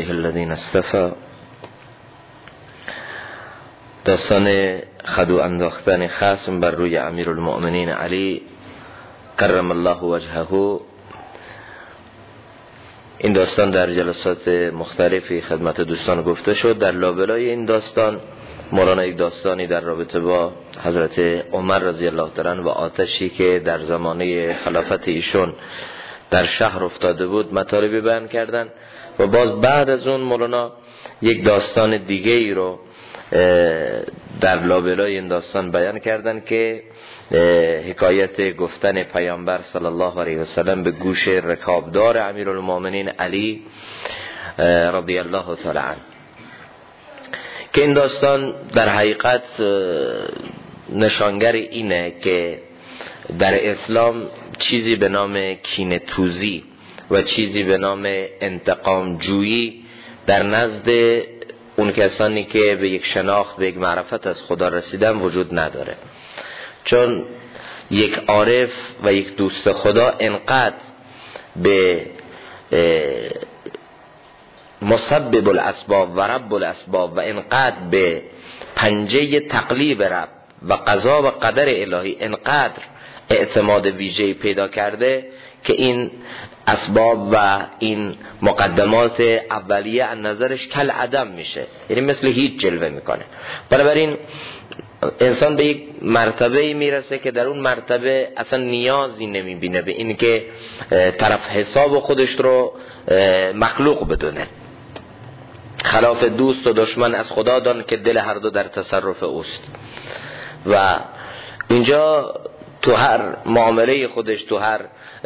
عباده الذین اصطفى، داستان خدو انداختن خصم بر روی امیرالمؤمنین علی کرم الله وجهه. این داستان در جلسات مختلفی خدمت دوستان گفته شد. در لابلای این داستان مولانا یک داستانی در رابطه با حضرت عمر رضی الله تعالی و آتشی که در زمانه خلافت ایشون در شهر افتاده بود مطالبی بیان کردن و باز بعد از اون مولانا یک داستان دیگه ای رو در لابلای این داستان بیان کردن که حکایت گفتن پیامبر صلی الله علیه و سلم به گوش رکابدار امیرالمؤمنین علی رضی الله تعالی عنه، که این داستان در حقیقت نشانگر اینه که در اسلام چیزی به نام کینه توزی و چیزی به نام انتقام جویی در نزد اون کسانی که به یک شناخت به یک معرفت از خدا رسیدن وجود نداره. چون یک عارف و یک دوست خدا انقدر به مسبب الاسباب و رب الاسباب و انقدر به پنجه تقلیب رب و قضا و قدر الهی انقدر اعتماد ویژه‌ای پیدا کرده که این اسباب و این مقدمات اولیه از نظرش کل عدم میشه، یعنی مثل هیچ جلوه میکنه. بنابراین انسان به یک مرتبه میرسه که در اون مرتبه اصلا نیازی نمیبینه به این که طرف حساب خودش رو مخلوق بدونه. خلاف دوست و دشمن از خدا دان که دل هر دو در تصرف اوست. و اینجا تو هر معامله خودش، تو هر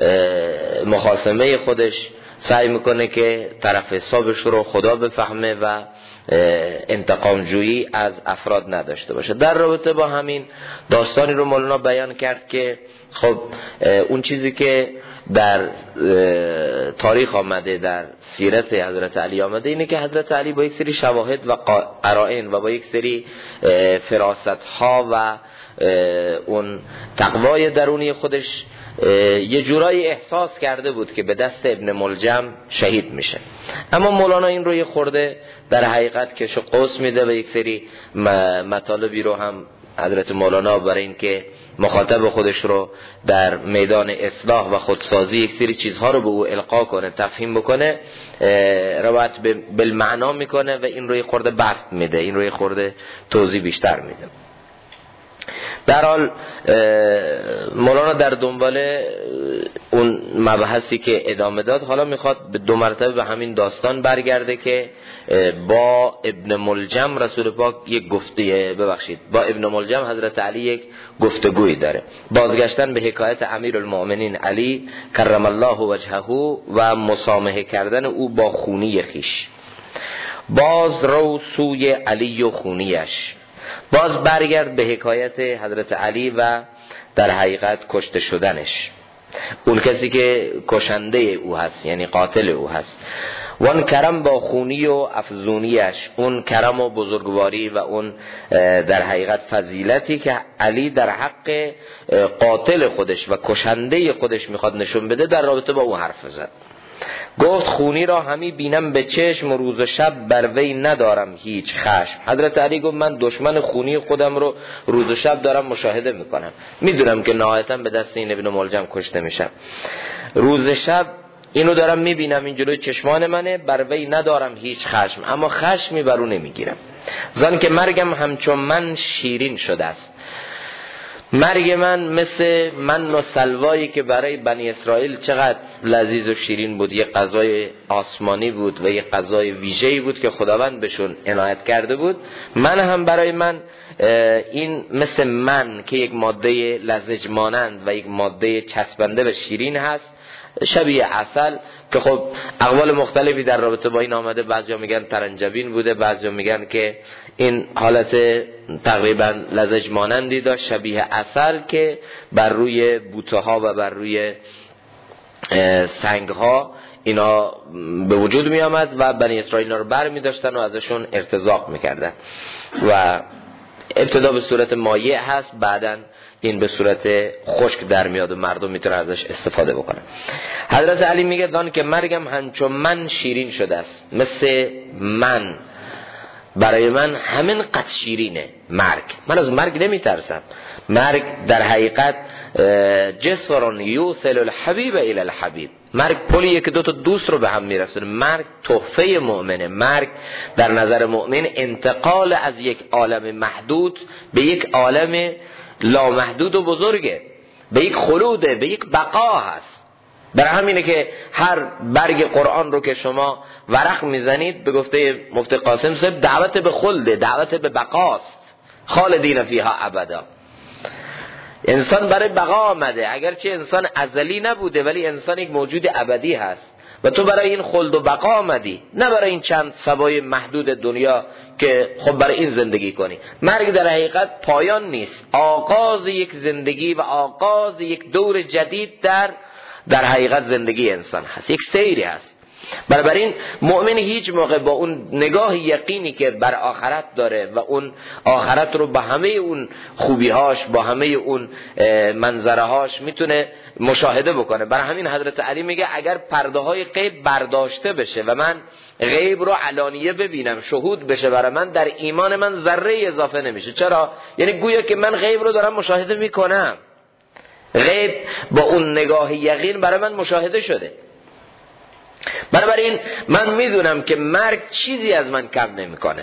مخاصمه خودش سعی میکنه که طرف حسابش رو خدا بفهمه و انتقام جویی از افراد نداشته باشه. در رابطه با همین داستانی رو مولانا بیان کرد که خب اون چیزی که در تاریخ آمده، در سیرت حضرت علی آمده، اینه که حضرت علی با یک سری شواهد و قرائن و با یک سری فراست ها و اون تقوای درونی خودش یه جورایی احساس کرده بود که به دست ابن ملجم شهید میشه. اما مولانا این رو یه خورده در حقیقت کش و قوس میده و یک سری مطالبی رو هم حضرت مولانا برای این که مخاطب خودش رو در میدان اصلاح و خودسازی یک سری چیزها رو به او القا کنه، تفهیم بکنه، روایت بالمعنا میکنه و این رو یه خورده بسط میده، این رو یه خورده توضیح بیشتر میده. در حال مولانا در دنبال اون مبحثی که ادامه داد حالا میخواد به دو مرتبه به همین داستان برگرده که با ابن ملجم رسول پاک یک با ابن ملجم حضرت علی یک گفتگویی داره. بازگشتن به حکایت امیرالمؤمنین علی کرم الله وجهه و مسامحه کردن او با خونی خیش. باز رو سوی علی و خونیش، باز برگرد به حکایت حضرت علی و در حقیقت کشته شدنش، اون کسی که کشنده او هست، یعنی قاتل او هست. و اون کرم با خونی و افزونیش، اون کرم و بزرگواری و اون در حقیقت فضیلتی که علی در حق قاتل خودش و کشنده خودش میخواد نشون بده در رابطه با او حرف زد. گفت خونی را همی بینم به چشم و روز و شب بر وی ندارم هیچ خشم. حضرت علی گفت من دشمن خونی خودم رو روز و شب دارم مشاهده میکنم، میدونم که نهایتا به دست این ابن ملجم کشته میشم، روز شب اینو دارم میبینم، این جلوی چشمان منه، بر وی ندارم هیچ خشم، اما خشمی بر او نمیگیرم. زن که مرگم همچون من شیرین شده است. مرگ من مثل من و سلوایی که برای بنی اسرائیل چقدر لذیذ و شیرین بود، یه غذای آسمانی بود و یه غذای ویژه‌ای بود که خداوند بهشون عنایت کرده بود. من هم برای من این مثل من که یک ماده لزج مانند و یک ماده چسبنده و شیرین هست، شبیه عسل، که خب اقوال مختلفی در رابطه با این آمده. بعضیا میگن ترنجبین بوده، بعضیا میگن که این حالت تقریبا لزج مانندی داشت، شبیه عسل که بر روی بوته ها و بر روی سنگ ها اینا به وجود می آمد و بنی اسرائیل رو بر می داشتن و ازشون ارتزاق می کردن. و ابتدا به صورت مایع هست، بعدن این به صورت خشک در میاد و مردم میتونه ازش استفاده بکنه. حضرت علی میگه دان که مرگم همچون من شیرین شده است، مثل من، برای من همین قد شیرینه مرگ. من از مرگ نمیترسم. مرگ در حقیقت جسر یوصل الحبیب الی الحبیب، مرگ پلیه که دو تا دوست رو به هم میرسونه. مرگ تحفه مؤمنه. مرگ در نظر مؤمن انتقال از یک عالم محدود به یک عالم لامحدود و بزرگه، به یک خلوده، به یک بقا هست. برای همینه که هر برگ قرآن رو که شما ورق میزنید به گفته مفتی قاسم صاحب دعوت به خلده، دعوت به بقاست، خالدین فیها ابدا. انسان برای بقا آمده، اگرچه انسان ازلی نبوده ولی انسان یک موجود ابدی هست و تو برای این خلد و بقا آمدی، نه برای این چند سبای محدود دنیا که خب برای این زندگی کنی. مرگ در حقیقت پایان نیست، آغاز یک زندگی و آغاز یک دور جدید در حقیقت زندگی انسان هست، یک سیری هست. بنابراین مؤمن هیچ موقع با اون نگاه یقینی که بر آخرت داره و اون آخرت رو با همه اون خوبیهاش، با همه اون منظرهاش میتونه مشاهده بکنه. برای همین حضرت علی میگه اگر پرده های غیب برداشته بشه و من غیب رو علانیه ببینم، شهود بشه برای من، در ایمان من ذره اضافه نمیشه. چرا؟ یعنی گویا که من غیب رو دارم مشاهده میکنم، غیب با اون نگاه یقین برای من مشاهده شده. بنابراین من میدونم که مرگ چیزی از من کم نمیکنه.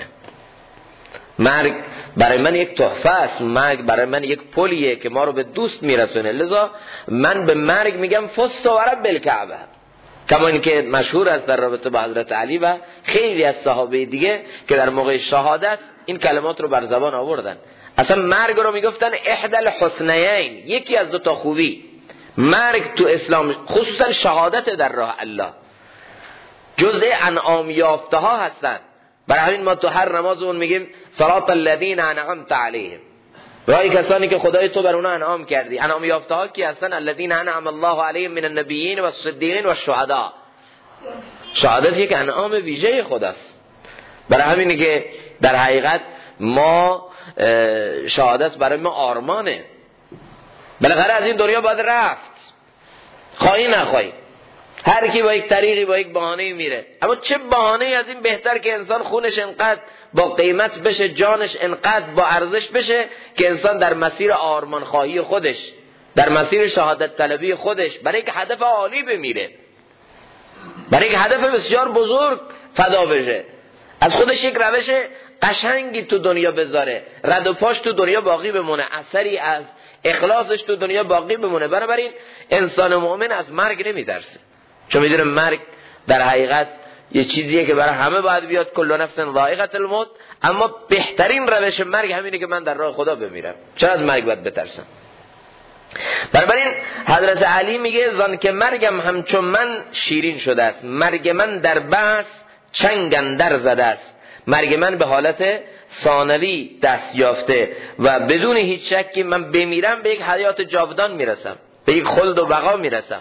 مرگ برای من یک تحفه است، مرگ برای من یک پلیه که ما رو به دوست میرسونه. لذا من به مرگ میگم فست و رب الکعبه، کما اینکه مشهور است در رابطه با حضرت علی و خیلی از صحابه دیگه که در موقع شهادت این کلمات رو بر زبان آوردن. اصلا مرگ رو میگفتن احدى الحسنیین، یکی از دو تا خوبی. مرگ تو اسلام خصوصا شهادت در راه الله جزء انعام یافته ها هستن. برای همین ما تو هر نمازمون میگیم صراط الذین انعمت علیهم، رای کسانی که خدای تو بر اونها انعام کردی. انعام یافته ها کی هستن؟ الذین انعم الله علیهم من النبیین والصدیقین والشهداء. شهادت یک انعام ویژه خداست. برای همینه که در حقیقت ما شهادت برای ما آرمانه. بالاخره از این دنیا باید رفت، خواهی نخواهی. هر کی با یک طریقی با یک بهانه‌ای میره، اما چه بهانه‌ای از این بهتر که انسان خونش انقدر با قیمت بشه، جانش انقدر با ارزش بشه که انسان در مسیر آرمان خواهی خودش، در مسیر شهادت طلبی خودش برای یک هدف عالی بمیره، برای یک هدف بسیار بزرگ فدا بشه، از خودش یک روش قشنگی تو دنیا بذاره، رد و پاش تو دنیا باقی بمونه، اثری از اخلاصش تو دنیا باقی بمونه. بنابراین انسان مؤمن از مرگ نمیترسه، چون میدونه مرگ در حقیقت یه چیزیه که برای همه باید بیاد، کل نفس ذائقة الموت، اما بهترین روش مرگ همینه که من در راه خدا بمیرم. چرا از مرگ باید بترسم؟ بنابراین حضرت علی میگه زان که مرگم همچون من شیرین شده است، مرگ من در بحث چنگ اندر زده است، مرگ من به حالت ثانوی دست یافته و بدون هیچ شکی من بمیرم به یک حیات جاودان میرسم، به یک خلد و بقا میرسم.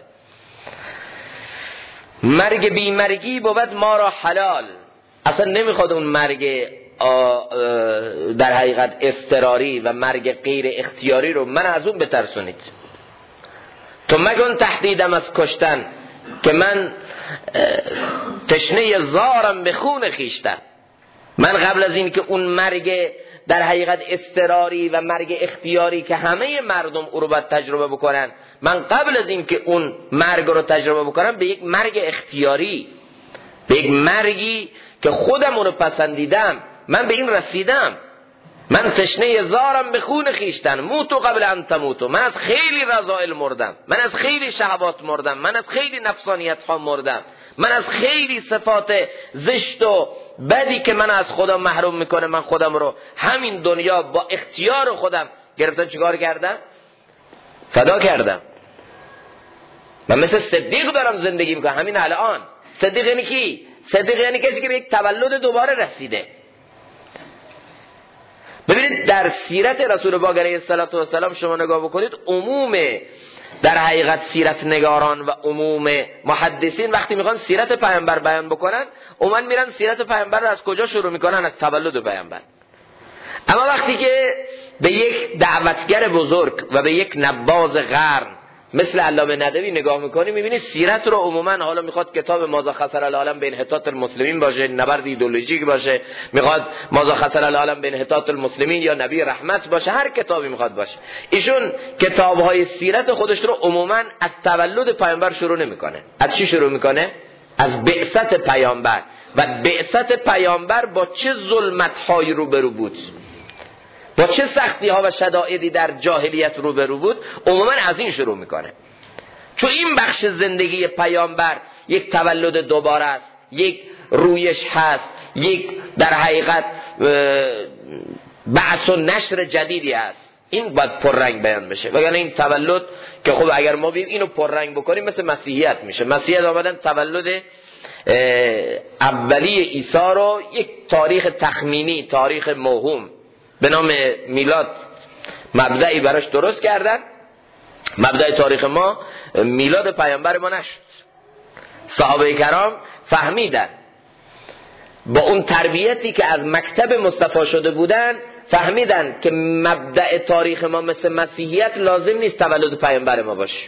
مرگ بی مرگی بود ما را حلال. اصلا نمیخواد اون مرگ در حقیقت اضطراری و مرگ غیر اختیاری رو من از اون بترسونید. تو مگن تهدیدم از کشتن که من تشنه زارم به خون خیشتن. من قبل از این که اون مرگ در حقیقت اضطراری و مرگ اختیاری که همه مردم او رو باید تجربه بکنن، من قبل از این که اون مرگ رو تجربه بکنم به یک مرگ اختیاری، به یک مرگی که خودم اون رو پسندیدم، من به این رسیدم. من تشنه زارم به خون خیشتن، موتو قبل ان تموتو. من از خیلی رذائل مردم، من از خیلی شهوات مردم، من از خیلی نفسانیت ها مردم، من از خیلی صفات زشت و بدی که من از خدا محروم میکنه، من خودم رو همین دنیا با اختیار خودم گرفتم، چیکار کردم؟ فدا کردم. من مثل صدیق دارم زندگی میکنم همین الان. صدیق یعنی کی؟ صدیق یعنی کسی که به یک تولد دوباره رسیده. ببینید در سیرت رسول پاک علیه السلام شما نگاه بکنید، عموم در حقیقت سیرت نگاران و عموم محدثین وقتی میخوان سیرت پیامبر بیان بکنن، عموما میرن سیرت پیامبر رو از کجا شروع میکنن؟ از تولد پیامبر. اما وقتی که به یک دعوتگر بزرگ و به یک نباز قرن مثل علامه ندوی نگاه میکنی، میبینی سیرت رو عموما، حالا میخواد کتاب ماذا خسر العالم به انحطاط المسلمین باشه، نبرد ایدئولوژیک باشه، میخواد ماذا خسر العالم به انحطاط المسلمین یا نبی رحمت باشه، هر کتابی میخواد باشه، ایشون کتابهای سیرت خودش رو عموما از تولد پیامبر شروع نمیکنه. از چی شروع میکنه؟ از بعثت پیامبر. و بعثت پیامبر با چه ظلمت‌هایی روبرو بود، با چه سختی ها و شدائدی در جاهلیت روبرو بود، عموما از این شروع میکنه. چون این بخش زندگی پیامبر یک تولد دوباره است، یک رویش هست، یک در حقیقت بعث و نشر جدیدی است. این باید پررنگ بیان بشه، وگرنه این تولد که خب اگر ما بیم اینو پررنگ بکنیم مثل مسیحیت میشه. مسیحیت آمدن تولد اولی عیسی رو یک تاریخ تخمینی، تاریخ موهوم به نام میلاد مبدعی براش درست کردن. مبدع تاریخ ما میلاد پیامبر ما نشد. صحابه کرام فهمیدن با اون تربیتی که از مکتب مصطفی شده بودن، فهمیدن که مبدع تاریخ ما مثل مسیحیت لازم نیست تولد پیامبر ما باشه.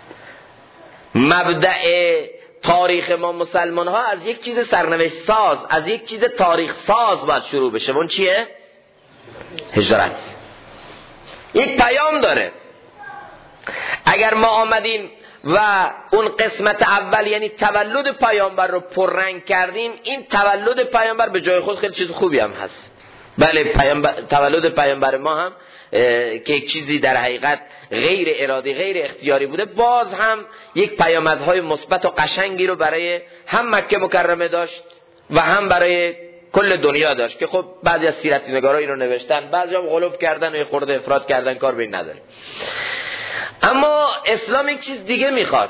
مبدع تاریخ ما مسلمان ها از یک چیز سرنوشت ساز، از یک چیز تاریخ ساز باید شروع بشه. اون چیه؟ هجرت. یک پیام داره. اگر ما آمدیم و اون قسمت اول یعنی تولد پیامبر رو پررنگ کردیم، این تولد پیامبر به جای خود خیلی چیز خوبی هم هست. بله، تولد پیامبر ما هم که یک چیزی در حقیقت غیر ارادی، غیر اختیاری بوده، باز هم یک پیامدهای مثبت و قشنگی رو برای هم مکه مکرمه داشت و هم برای کل دنیا داشت که خب بعضی از سیرت نگارا اینو نوشتن، بعضی هم غلوف کردن و خورده افراد کردن، کار به این نداره. اما اسلام یک چیز دیگه میخواد.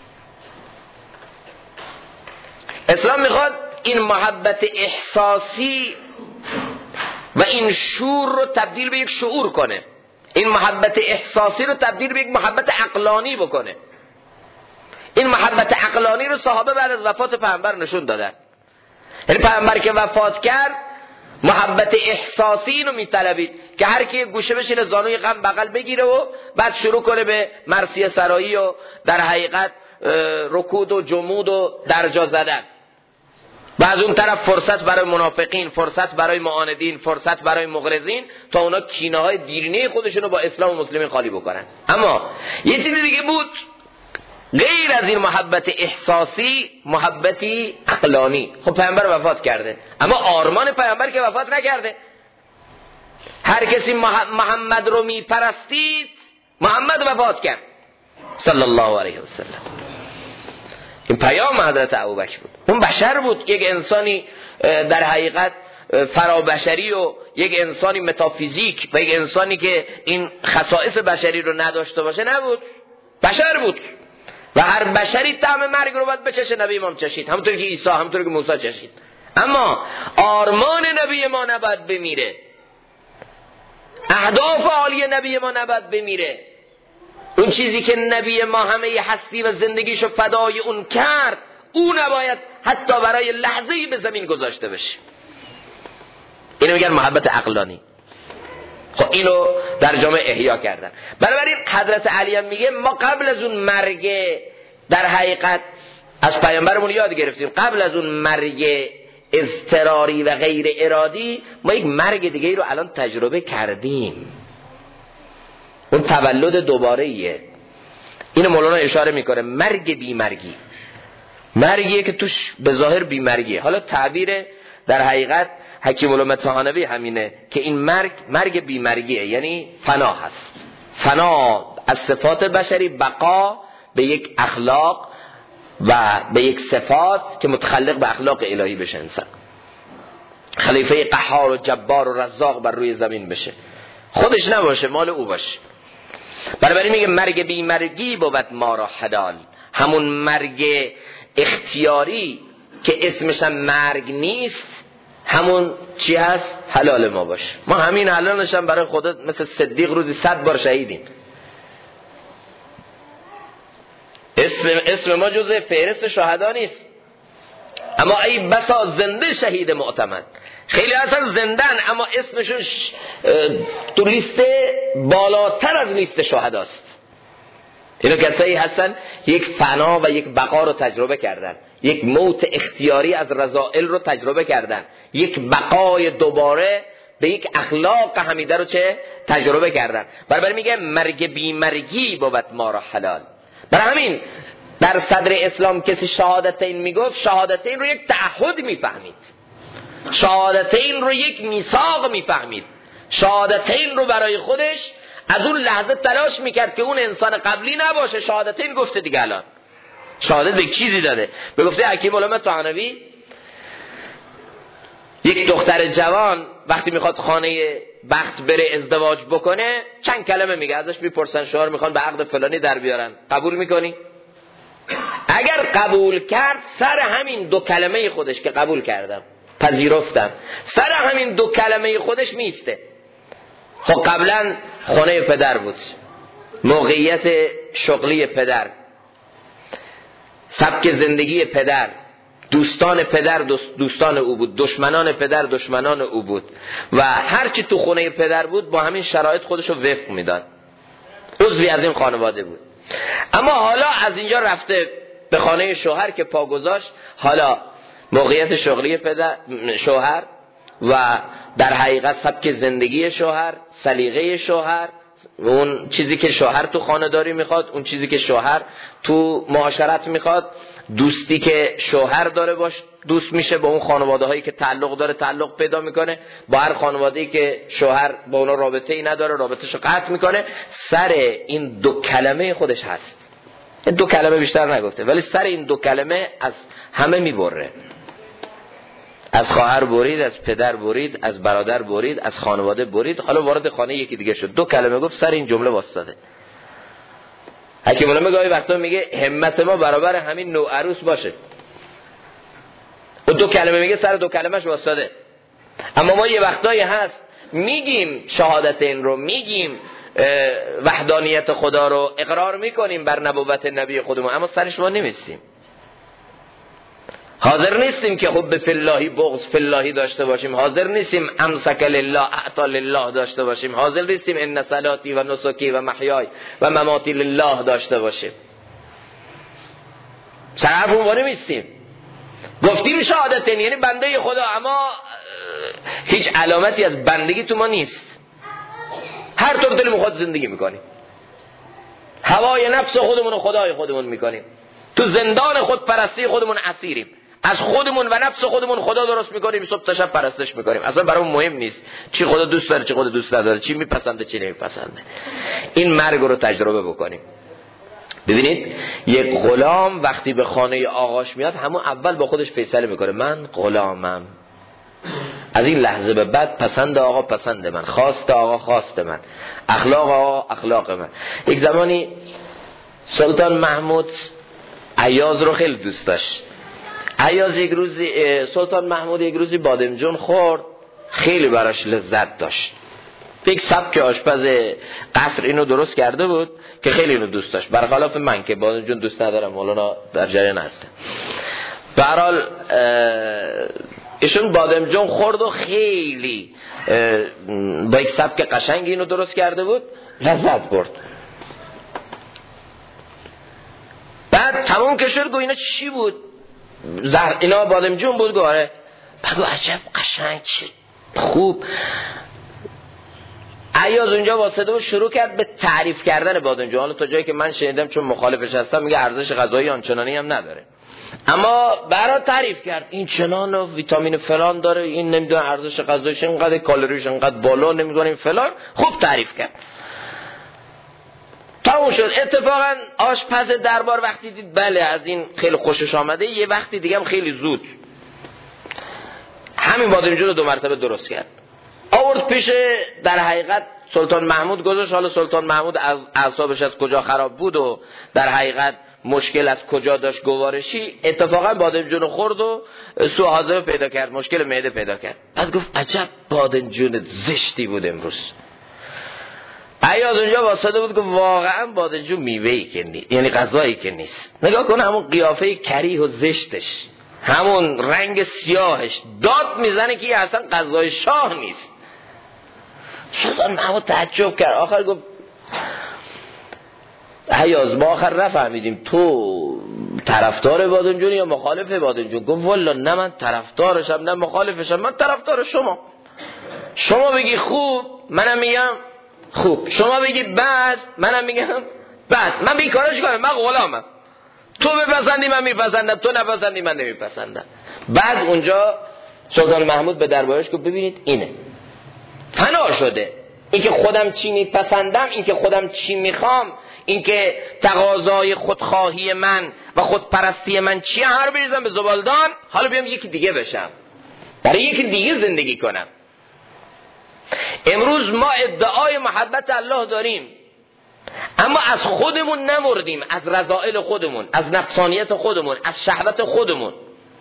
اسلام میخواد این محبت احساسی و این شور رو تبدیل به یک شعور کنه، این محبت احساسی رو تبدیل به یک محبت عقلانی بکنه. این محبت عقلانی رو صحابه بعد از وفات پیامبر نشون دادن. یعنی پیامبر که وفات کرد محبت احساسی اینو میطلبید که هر کی گوشه بشینه زانوی غم بغل بگیره و بعد شروع کنه به مرثیه سرایی و در حقیقت رکود و جمود و درجا زدن. و از اون طرف فرصت برای منافقین، فرصت برای معاندین، فرصت برای مغرضین تا اونا کینه های دیرینه خودشونو با اسلام و مسلمین خالی بکنن. اما یه چیزی دیگه بود غیر از این محبت احساسی، محبتی عقلانی. خب پیامبر وفات کرده، اما آرمان پیامبر که وفات نکرده. هر کسی محمد رو میپرستید، محمد وفات کرد صلی الله علیه و سلم. این پیام حضرت ابوبکر بود. اون بشر بود، یک انسانی در حقیقت فرابشری و یک انسانی متافیزیک و یک انسانی که این خصائص بشری رو نداشته باشه نبود. بشر بود و هر بشری طعم مرگ رو باید بچشه. نبی امام چشید، همونطور که عیسی، همونطور که موسی چشید. اما آرمان نبی ما نباید بمیره، اهداف عالی نبی ما نباید بمیره. اون چیزی که نبی ما همه هستی و زندگیشو فدای اون کرد، اون نباید حتی برای لحظه‌ای به زمین گذاشته بشه. اینو میگن محبت عقلانی. خب اینو در جامعه احیا کردن. بنابراین حضرت علی هم میگه ما قبل از اون مرگ در حقیقت از پیامبرمون یاد گرفتیم، قبل از اون مرگ اضطراری و غیر ارادی ما یک مرگ دیگه رو الان تجربه کردیم. اون تولد دوباره ایه. اینو مولانا اشاره میکنه، مرگ بیمرگی. مرگیه که توش به ظاهر بیمرگیه. حالا تعبیر در حقیقت حکیم علامه طحاوی همینه که این مرگ بیمرگیه، یعنی فنا هست. فنا از صفات بشری، بقا به یک اخلاق و به یک صفات که متخلق به اخلاق الهی بشه. انسان خلیفه قهار و جبار و رزاق بر روی زمین بشه، خودش نباشه، مال او باشه. بنابراین میگه مرگ بیمرگی بود ما را حلال. همون مرگ اختیاری که اسمش هم مرگ نیست، همون چی هست؟ حلال ما باشه. ما همین حلالش هم برای خودت مثل صدیق روزی 100 بار شهیدیم. اسم ما جزء فهرست شهدا نیست، اما ای بسا زنده شهید معتمد. خیلی اصلا زندن اما اسمشون تو لیست بالاتر از لیست شهداست. اینا کسایی هستن یک فنا و یک بقا رو تجربه کردن، یک موت اختیاری از رذائل رو تجربه کردن، یک بقای دوباره به یک اخلاق حمیده رو چه تجربه کردن. برای میگه مرگ بی مرگی بود ما را حلال. برای همین در صدر اسلام کسی شهادتین میگفت، شهادتین رو یک تعهد میفهمید، شهادتین رو یک میثاق میفهمید، شهادتین رو برای خودش از اون لحظه تلاش میکرد که اون انسان قبلی نباشه. شهادتین گفته دیگه، الان شهادت یک چیزی داده. به گفته حکیم علامه طحنوی یک دختر جوان وقتی میخواد خانه بخت بره ازدواج بکنه چند کلمه میگه، ازش میپرسن شوهر میخوان به عقد فلانی در بیارن، قبول میکنی؟ اگر قبول کرد سر همین 2 کلمه خودش که قبول کردم پذیرفتم، سر همین 2 کلمه خودش میسته. خب قبلا خانه پدر بود، موقعیت شغلی پدر، سبک زندگی پدر، دوستان پدر دوستان او بود، دشمنان پدر دشمنان او بود و هرچی تو خونه پدر بود با همین شرایط خودشو وفق میداد، عضوی از این خانواده بود. اما حالا از اینجا رفته به خانه شوهر که پا گذاشت، حالا موقعیت شغلی پدر شوهر و در حقیقت سبک زندگی شوهر، سلیقه شوهر، اون چیزی که شوهر تو خانه‌داری میخواد، اون چیزی که شوهر تو معاشرت میخواد، دوستی که شوهر داره باش دوست میشه، با اون خانواده هایی که تعلق داره تعلق پیدا میکنه، با هر خانواده‌ای که شوهر با اونا رابطه ای نداره رابطه‌شو قطع میکنه. سر این 2 کلمه خودش هست، این 2 کلمه بیشتر نگفته، ولی سر این 2 کلمه از همه میبره. از خواهر برید، از پدر برید، از برادر برید، از خانواده برید، حالا وارد خانه یکی دیگه شد. 2 کلمه گفت، سر این جمله واسطه. حکیم علامه گاهی وقتا میگه همت ما برابر همین نوعروس باشه. و 2 کلمه میگه، سر 2 کلمش واسطه. اما ما یه وقتایی هست میگیم شهادتین رو، میگیم وحدانیت خدا رو، اقرار میکنیم بر نبوت نبی خودمون، اما سرش ما نمیستیم. حاضر نیستیم که حب فی اللهی بغض فی اللهی داشته باشیم، حاضر نیستیم امسک لله اعطا لله داشته باشیم، حاضر نیستیم ان صلاتی و نسکی و محیای و مماتی لله داشته باشیم. سرحرف اونوانه نیستیم. گفتیم شهادتین یعنی بنده خدا، اما هیچ علامتی از بندگی تو ما نیست. هر طور دلمون خود زندگی میکنیم، هوای نفس خودمون و خدای خودمون میکنیم، تو زندان خود پرستی خودمون اسیریم، از خودمون و نفس خودمون خدا درست میکنیم، صبح تا شب پرستش میکنیم. اصلا برامون مهم نیست چی خدا دوست داره چی خدا دوست نداره، چی میپسنده چی نمیپسنده. این مرگ رو تجربه بکنیم. ببینید یک غلام وقتی به خانه آقاش میاد همون اول با خودش فیصله میکنه، من غلامم، از این لحظه به بعد پسند آقا پسند من، خواست آقا خواست من، اخلاق آقا اخلاق من. یک زمانی سلطان محمود ایاز رو خیلی دوست داشت. ایاز یک روزی سلطان محمود یک روزی بادمجون خورد، خیلی براش لذت داشت. یک سبک آشپز قصر اینو درست کرده بود که خیلی اینو دوست داشت، برخلاف من که بادمجون دوست ندارم، مولانا در جریان هسته. به هر حال ایشون بادمجون خورد و خیلی با یک سبک قشنگی اینو درست کرده بود، لذت برد. بعد تمام که شد گو اینا چی بود؟ اینا بادمجون بود. گواره بگو عجب قشنگ چه خوب. ایاز اونجا واسطه بود شروع کرد به تعریف کردن بادمجون. حالا تا جایی که من شنیدم چون مخالفش هستم میگه ارزش غذایی آنچنانی هم نداره، اما برای تعریف کرد این چنان و ویتامین فلان داره، این نمیدونم ارزش غذاییش اینقدر، کالریش اینقدر بالا، نمیدونم فلان. خوب تعریف کرد. تموم شد. اتفاقا آشپز دربار وقتی دید بله از این خیلی خوشش آمده، یه وقتی دیگه هم خیلی زود همین بادمجون رو 2 مرتبه درست کرد، آورد پیش در حقیقت سلطان محمود گذاشت. حالا سلطان محمود از اعصابش از کجا خراب بود و در حقیقت مشکل از کجا داشت گوارشی، اتفاقا بادمجون خورد و سوء هاضمه پیدا کرد، مشکل معده پیدا کرد. بعد گفت عجب بادمجون زشتی بود امروز. ایاز اونجا واسطه بود که واقعا بادمجون میوه‌ای که نیست، یعنی غذایی که نیست. نگاه کن همون قیافه کریه و زشتش، همون رنگ سیاهش داد میزنه که اصلا غذای شاه نیست. سلطان محمود تعجب کرد، آخر گفت هیاز ما آخر نفهمیدیم تو طرفدار بادنجونی یا مخالف بادنجون؟ گفت والا نه من طرفدارشم نه مخالفشم، من طرفدار شما بگی خوب منم میگم خوب، شما بگی بد منم میگم بد، من بیکارش کنم، من غلامم، تو بپسندی من میپسندم، تو نپسندی من نمیپسندم. بعد اونجا سلطان محمود به دربارش گفت ببینید اینه فنا شده، این که خودم چی میپسندم، این که خودم چی میخوام، این که تقاضای خودخواهی من و خودپرستی من چیه، هر بریزم به زبالدان، حالا بیام یکی دیگه بشم، برای یکی دیگه زندگی کنم. امروز ما ادعای محبت الله داریم اما از خودمون نمردیم، از رذائل خودمون، از نفسانیت خودمون، از شهوت خودمون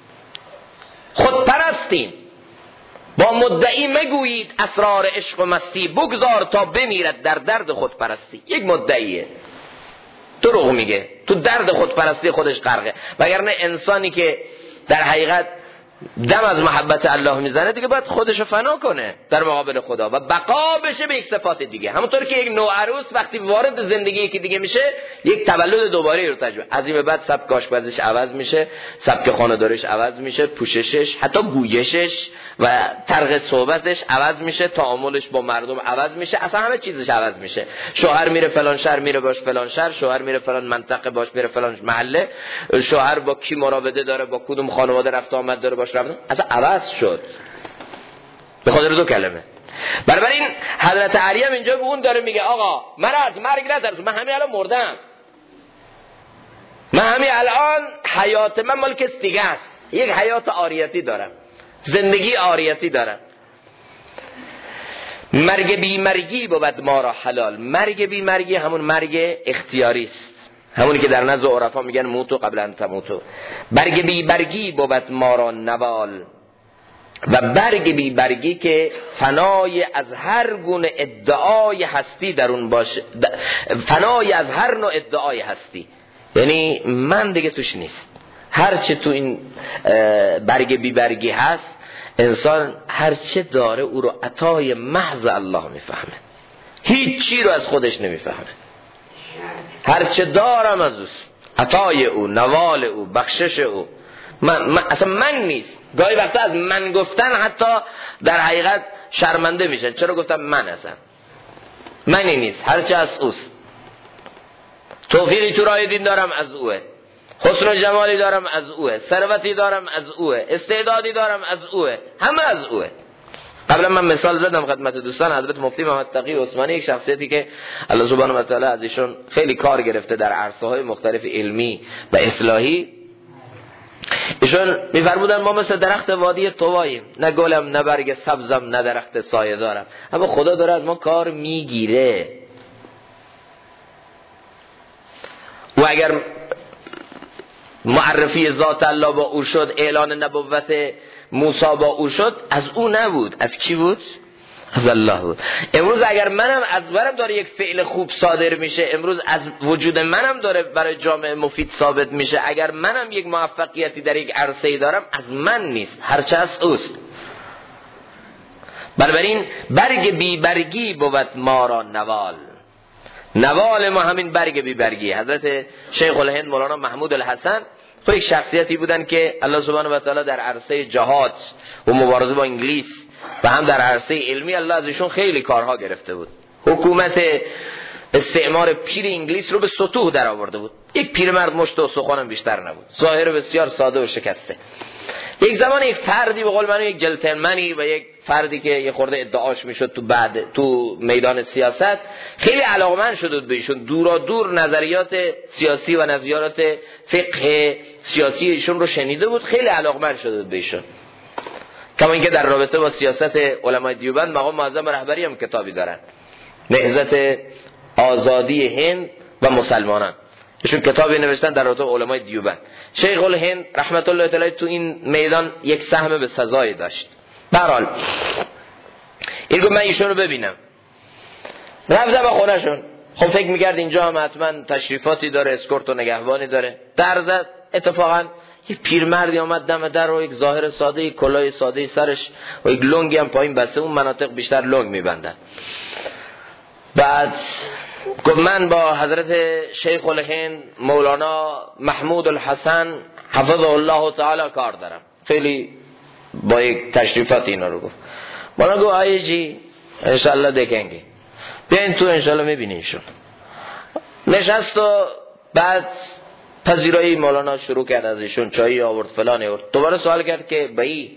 خودپرستیم. با مدعی مگویید اسرار عشق و مستی، بگذار تا بمیرد در درد خودپرستی. یک مدعیه دروغ میگه، تو درد خودپرستی خودش غرقه، وگرنه انسانی که در حقیقت دم از محبت الله میزنه دیگه باید خودشو فنا کنه در مقابل خدا و بقا بشه به یک صفات دیگه. همونطور که یک نوعروس وقتی وارد زندگی یکی دیگه میشه یک تولد دوباره رو تجربه، از این به بعد سبک آشپزیش عوض میشه، سبک خانه‌داریش عوض میشه، پوششش، حتی گویشش و طرز صحبتش عوض میشه، تعاملش با مردم عوض میشه، اصلا همه چیزش عوض میشه. شوهر میره فلان شهر میره باش فلان شهر، شوهر میره فلان منطقه باش میره فلان محله، شوهر با کی مراوده داره، با کدوم خانواده رفت آمد داره باش رفت، اصلا عوض شد به خاطر دو کلمه. بنابراین حضرت علی هم اینجا به اون داره میگه آقا من از مرگ نترسم، من همین الان مردم، من همین الان حیات من مال کس دیگه است، یک حیات عاریتی دارم، زندگی عاریتی دارم. مرگ بی مرگی بود ما را حلال. مرگ بی مرگی همون مرگ اختیاری است، همونی که در نزد عرفا میگن موتو قبل ان تموتو. برگ بی برگی بود ما را نوال، و برگ بی برگی که فنای از هر گونه ادعای هستی در اون باشه، فنای از هر نوع ادعای هستی، یعنی من دیگه توش نیست. هرچه تو این برگ بی برگی هست انسان هرچه داره او رو عطای محض الله میفهمه، هیچ چی رو از خودش نمیفهمه. هرچه دارم از اوست، عطای او، نوال او، بخشش او. من اصلا من نیست. گاهی وقتا از من گفتن حتی در حقیقت شرمنده میشن، چرا گفتم من اصلا منی نیست، هرچه از اوست. توفیقی تو راه دین دارم از اوه، حسن و جمالی دارم از اوه، ثروتی دارم از اوه، استعدادی دارم از اوه، همه از اوه. قبلا من مثال زدم خدمت دوستان، حضرت مفتی محمد تقی عثمانی، یک شخصیتی که الله سبحانه و تعالی از ایشون خیلی کار گرفته در عرصه‌های مختلف علمی و اصلاحی، ایشون می‌فرمودن ما مثل درخت وادی طواییم، نه گلم نه برگ سبزم نه درخت سایه دارم، اما خدا داره از ما کار میگیره. و اگر معرفی ذات الله با او شد، اعلان نبوت موسی با او شد، از او نبود، از کی بود؟ از الله بود. امروز اگر منم از برم داره یک فعل خوب صادر میشه، امروز از وجود منم داره برای جامعه مفید ثابت میشه، اگر منم یک موفقیتی در یک عرصه‌ای دارم، از من نیست، هرچه از اوست. بنابراین برگ بی برگی بود ما را نوال. نوال ما همین برگ بی برگی. حضرت شیخ الهند مولانا محمود الحسن خود یک شخصیتی بودن که الله سبحانه و تعالی در عرصه جهاد و مبارزه با انگلیس و هم در عرصه علمی الله ازشون خیلی کارها گرفته بود. حکومت استعمار پیر انگلیس رو به سطوح در آورده بود. یک پیرمرد مشت و سخنم بیشتر نبود، ظاهر بسیار ساده و شکسته. یک زمان یک فردی به قول من یک جلتمنی و یک فردی که یه خورده ادعاش میشد تو میدان سیاست خیلی علاقمند شده بود بهشون، دورا دور نظریات سیاسی و نظریات فقه سیاسی ایشون رو شنیده بود، خیلی علاقمند شده بود بهشون. کما اینکه در رابطه با سیاست علمای دیوبند مقام معظم رهبری هم کتابی دارن، نهضت آزادی هند و مسلمانان، ایشون کتابی نوشتن در رابطه با علمای دیوبند. شیخ الهند رحمت الله تعالی تو این میدان یک سهم به سزایی داشت. به هر حال این گفت من ایشون رو ببینم، رفتم به خونه‌شون. خب فکر می‌کرد اینجا هم حتما تشریفاتی داره، اسکورت و نگهبانی داره. در زد اتفاقا یک پیرمردی آمد دم در و یک ظاهر ساده، یک کلاه ساده سرش و یک لنگی هم پایین بسته، اون مناطق بیشتر لنگ میبندن. بعد گفت من با حضرت شیخ الهند مولانا محمود الحسن حفظه الله تعالی کار دارم. خیلی با یک تشریفات اینا رو گفت. مولانا گفت آیه جی انشاءالله دیکھنگے، بیاین تو انشاءالله میبینیشون. نشست و بعد پذیرایی مولانا شروع کرد، از ایشون چایی آورد فلان آورد. دوباره سوال کرد که بایی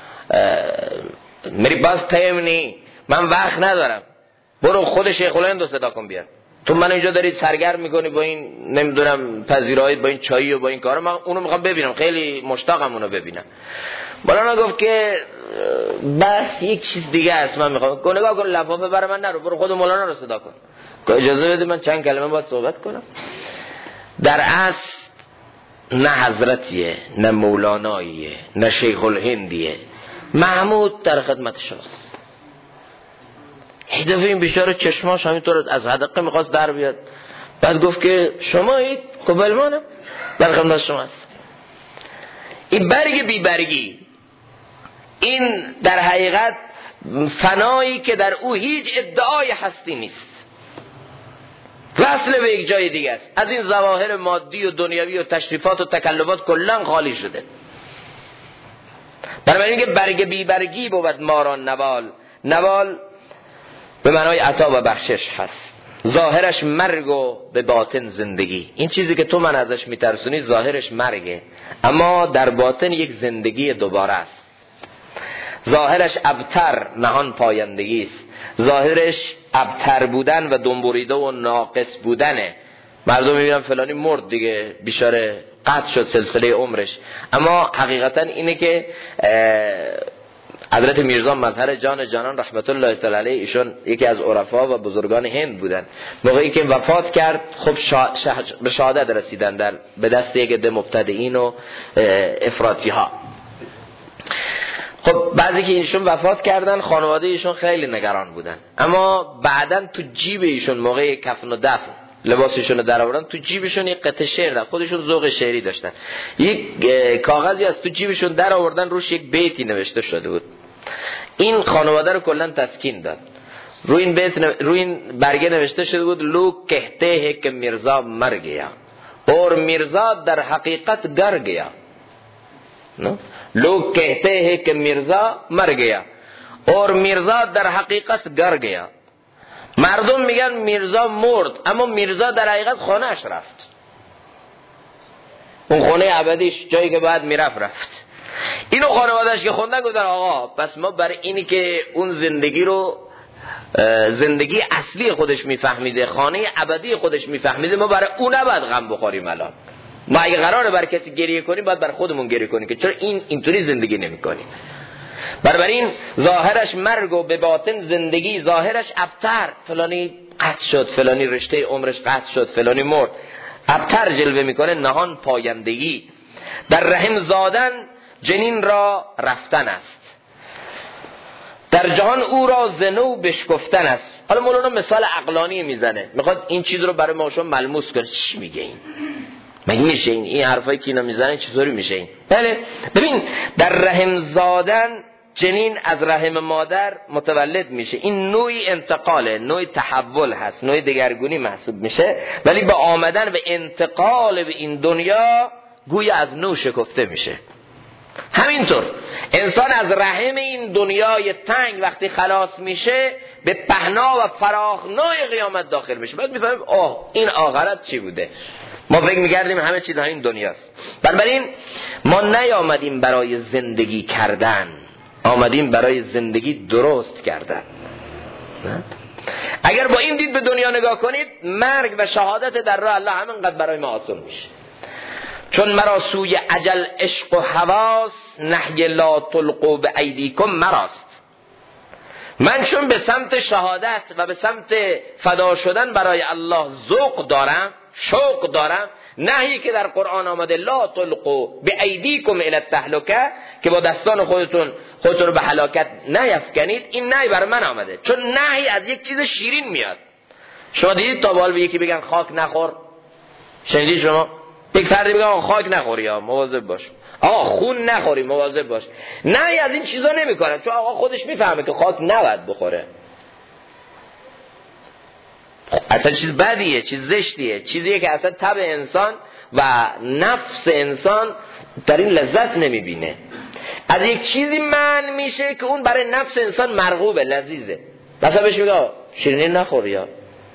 میری باز تایم نی، من وقت ندارم، برو خود شیخ الهند رو صدا کن بیار. تو من اینجا دارید سرگرم میکنی با این نمیدونم پذیرایی، با این چایی و با این کارا، من اونو میخوام ببینم، خیلی مشتاقم اونو ببینم. مولانا گفت که بس یک چیز دیگه است من میخوام. نگاه کن لفافه برای من نرو، برو خود مولانا رو صدا کن. که اجازه بده من چند کلمه باید صحبت کنم. در اصل نه حضرتیه، نه مولاناییه، نه شیخ الهندیه، محمود در خدمت شماست. یه دفعه این بیچاره چشماش همینطور از حدقه میخواست در بیاد. بعد گفت که شمایید؟ قبلمانم، در خدمت شماست. این برگ بی برگی، این در حقیقت فنایی که در او هیچ ادعای هستی نیست، وصل به یک جای دیگه است، از این ظواهر مادی و دنیوی و تشریفات و تکلفات کلا خالی شده. برای اینکه برگ بی برگی بود ماران نوال. نوال به معنای عطا و بخشش هست، ظاهرش مرگ و به باطن زندگی. این چیزی که تو من ازش میترسونی ظاهرش مرگه، اما در باطن یک زندگی دوباره است. ظاهرش ابتر، نهان پایندگی است. ظاهرش ابتر بودن و دنبوریده و ناقص بودنه. مردم میبینن فلانی مرد دیگه، بیچاره قطع شد سلسله عمرش. اما حقیقتا اینه که حضرت میرزا مظهر جان جانان رحمت الله تعالی علیه، ایشون یکی از عرفا و بزرگان هند بودن. موقعی که وفات کرد خب به شهادت رسیدن به دست یک عده مبتدعین و افراطی ها. خب بعضی که ایشون وفات کردن خانواده ایشون خیلی نگران بودن، اما بعدن تو جیب ایشون موقع کفن و دفن لباسشون رو در آوردن، تو جیبشون یک قطعه شعر داشتن، خودشون ذوق شعری داشتن، یک کاغذی از تو جیبشون در آوردن، روش یک بیتی نوشته شده بود. این خانواده رو کلا تسکین داد. روی این بیت روی این برگه نوشته شده بود لوگ کہتے ہیں کہ مرزا مر گیا اور مرزا در حقیقت گر گیا. لوگ کہتے ہیں کہ مرزا مر گیا اور مرزا در حقیقت گر گیا. مردم میگن میرزا مرد، اما میرزا در حقیقت خانه‌اش رفت، اون خانه ابدیش، جایی که بعد رفت. اینو خانواده‌اش که خوندن گفتن آقا پس ما برای اینی که اون زندگی رو زندگی اصلی خودش میفهمیده، خانه ابدی خودش میفهمیده، ما برای اون نباید غم بخوریم. الان ما اگه قراره برای کسی گریه کنیم باید برای خودمون گریه کنیم که چرا اینطوری زندگی نمی‌کنیم. بنابراین ظاهرش مرگ و به باطن زندگی، ظاهرش ابتر، فلانی قطع شد، فلانی رشته عمرش قطع شد، فلانی مرد، ابتر جلوه میکنه، نهان پایندگی. در رحم زادن جنین را رفتن است، در جهان او را زنو بشکفتن است. حالا مولانا مثال عقلانی میزنه، میخواد این چیز رو برای ما شما ملموس کنه. چی میگه این؟ مگه میشه این حرفایی که اینا میزنن چطوری میشه این؟ بله ببین، در رحم زادن جنین از رحم مادر متولد میشه، این نوعی انتقاله، نوعی تحول هست، نوعی دگرگونی محسوب میشه، ولی با آمدن به انتقال به این دنیا گویا از نو شکفته میشه. همینطور انسان از رحم این دنیای تنگ وقتی خلاص میشه به پهنا و فراخنای قیامت داخل میشه. بعد میفهمیم این آخرت چی بوده. ما فکر می‌کردیم همه چیز این دنیاست. بنابراین ما نیامدیم برای زندگی کردن، آمدیم برای زندگی درست کردن. اگر با این دید به دنیا نگاه کنید، مرگ و شهادت در راه الله همینقدر برای ما آسان میشه. چون مرا سوی اجل عشق و هواس، نهی لا تلقوا بایدیکم مراست. من چون به سمت شهادت و به سمت فدا شدن برای الله ذوق دارم، شوق دارم، نهی که در قرآن آمده لا تلقوا بایدیکم الی التهلکه، که با دستان خودتون رو به هلاکت نیفکنید، این نهی برای من آمده. چون نهی از یک چیز شیرین میاد. شما دیدید تا بال به یکی بگن خاک نخور؟ شنیدید شما یک فردی بگه خاک نخوری، یا مواظب باش، خون نخوری مواظب باش. نه از این چیزا نمیکنه، چون آقا خودش میفهمه که خاک نباید بخوره. اصلا چیز بدیه، چیز زشتیه، چیزیه که اصلا طبع انسان و نفس انسان در این لذت نمیبینه. از یک چیزی منع میشه که اون برای نفس انسان مرغوبه، لذیذه. مثلا بهش میگه شیرینی نخوری، یا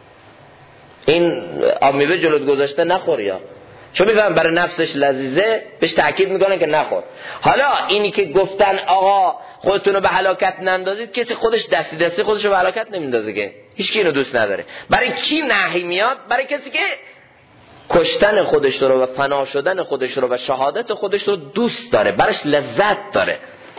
این آب میوه جلوت گذاشته نخوری، یا چون میفهم برای نفسش لذیذه بهش تاکید میکنن که نخور. حالا اینی که گفتن آقا خودتون رو به هلاکت نندازید، کسی خودش دستی خودش رو به هلاکت نمیندازه، که هیچ کی اینو دوست نداره. برای کی نهی میاد؟ برای کسی که کشتن خودش رو و فنا شدن خودش رو و شهادت خودش رو دوست داره، براش لذت داره.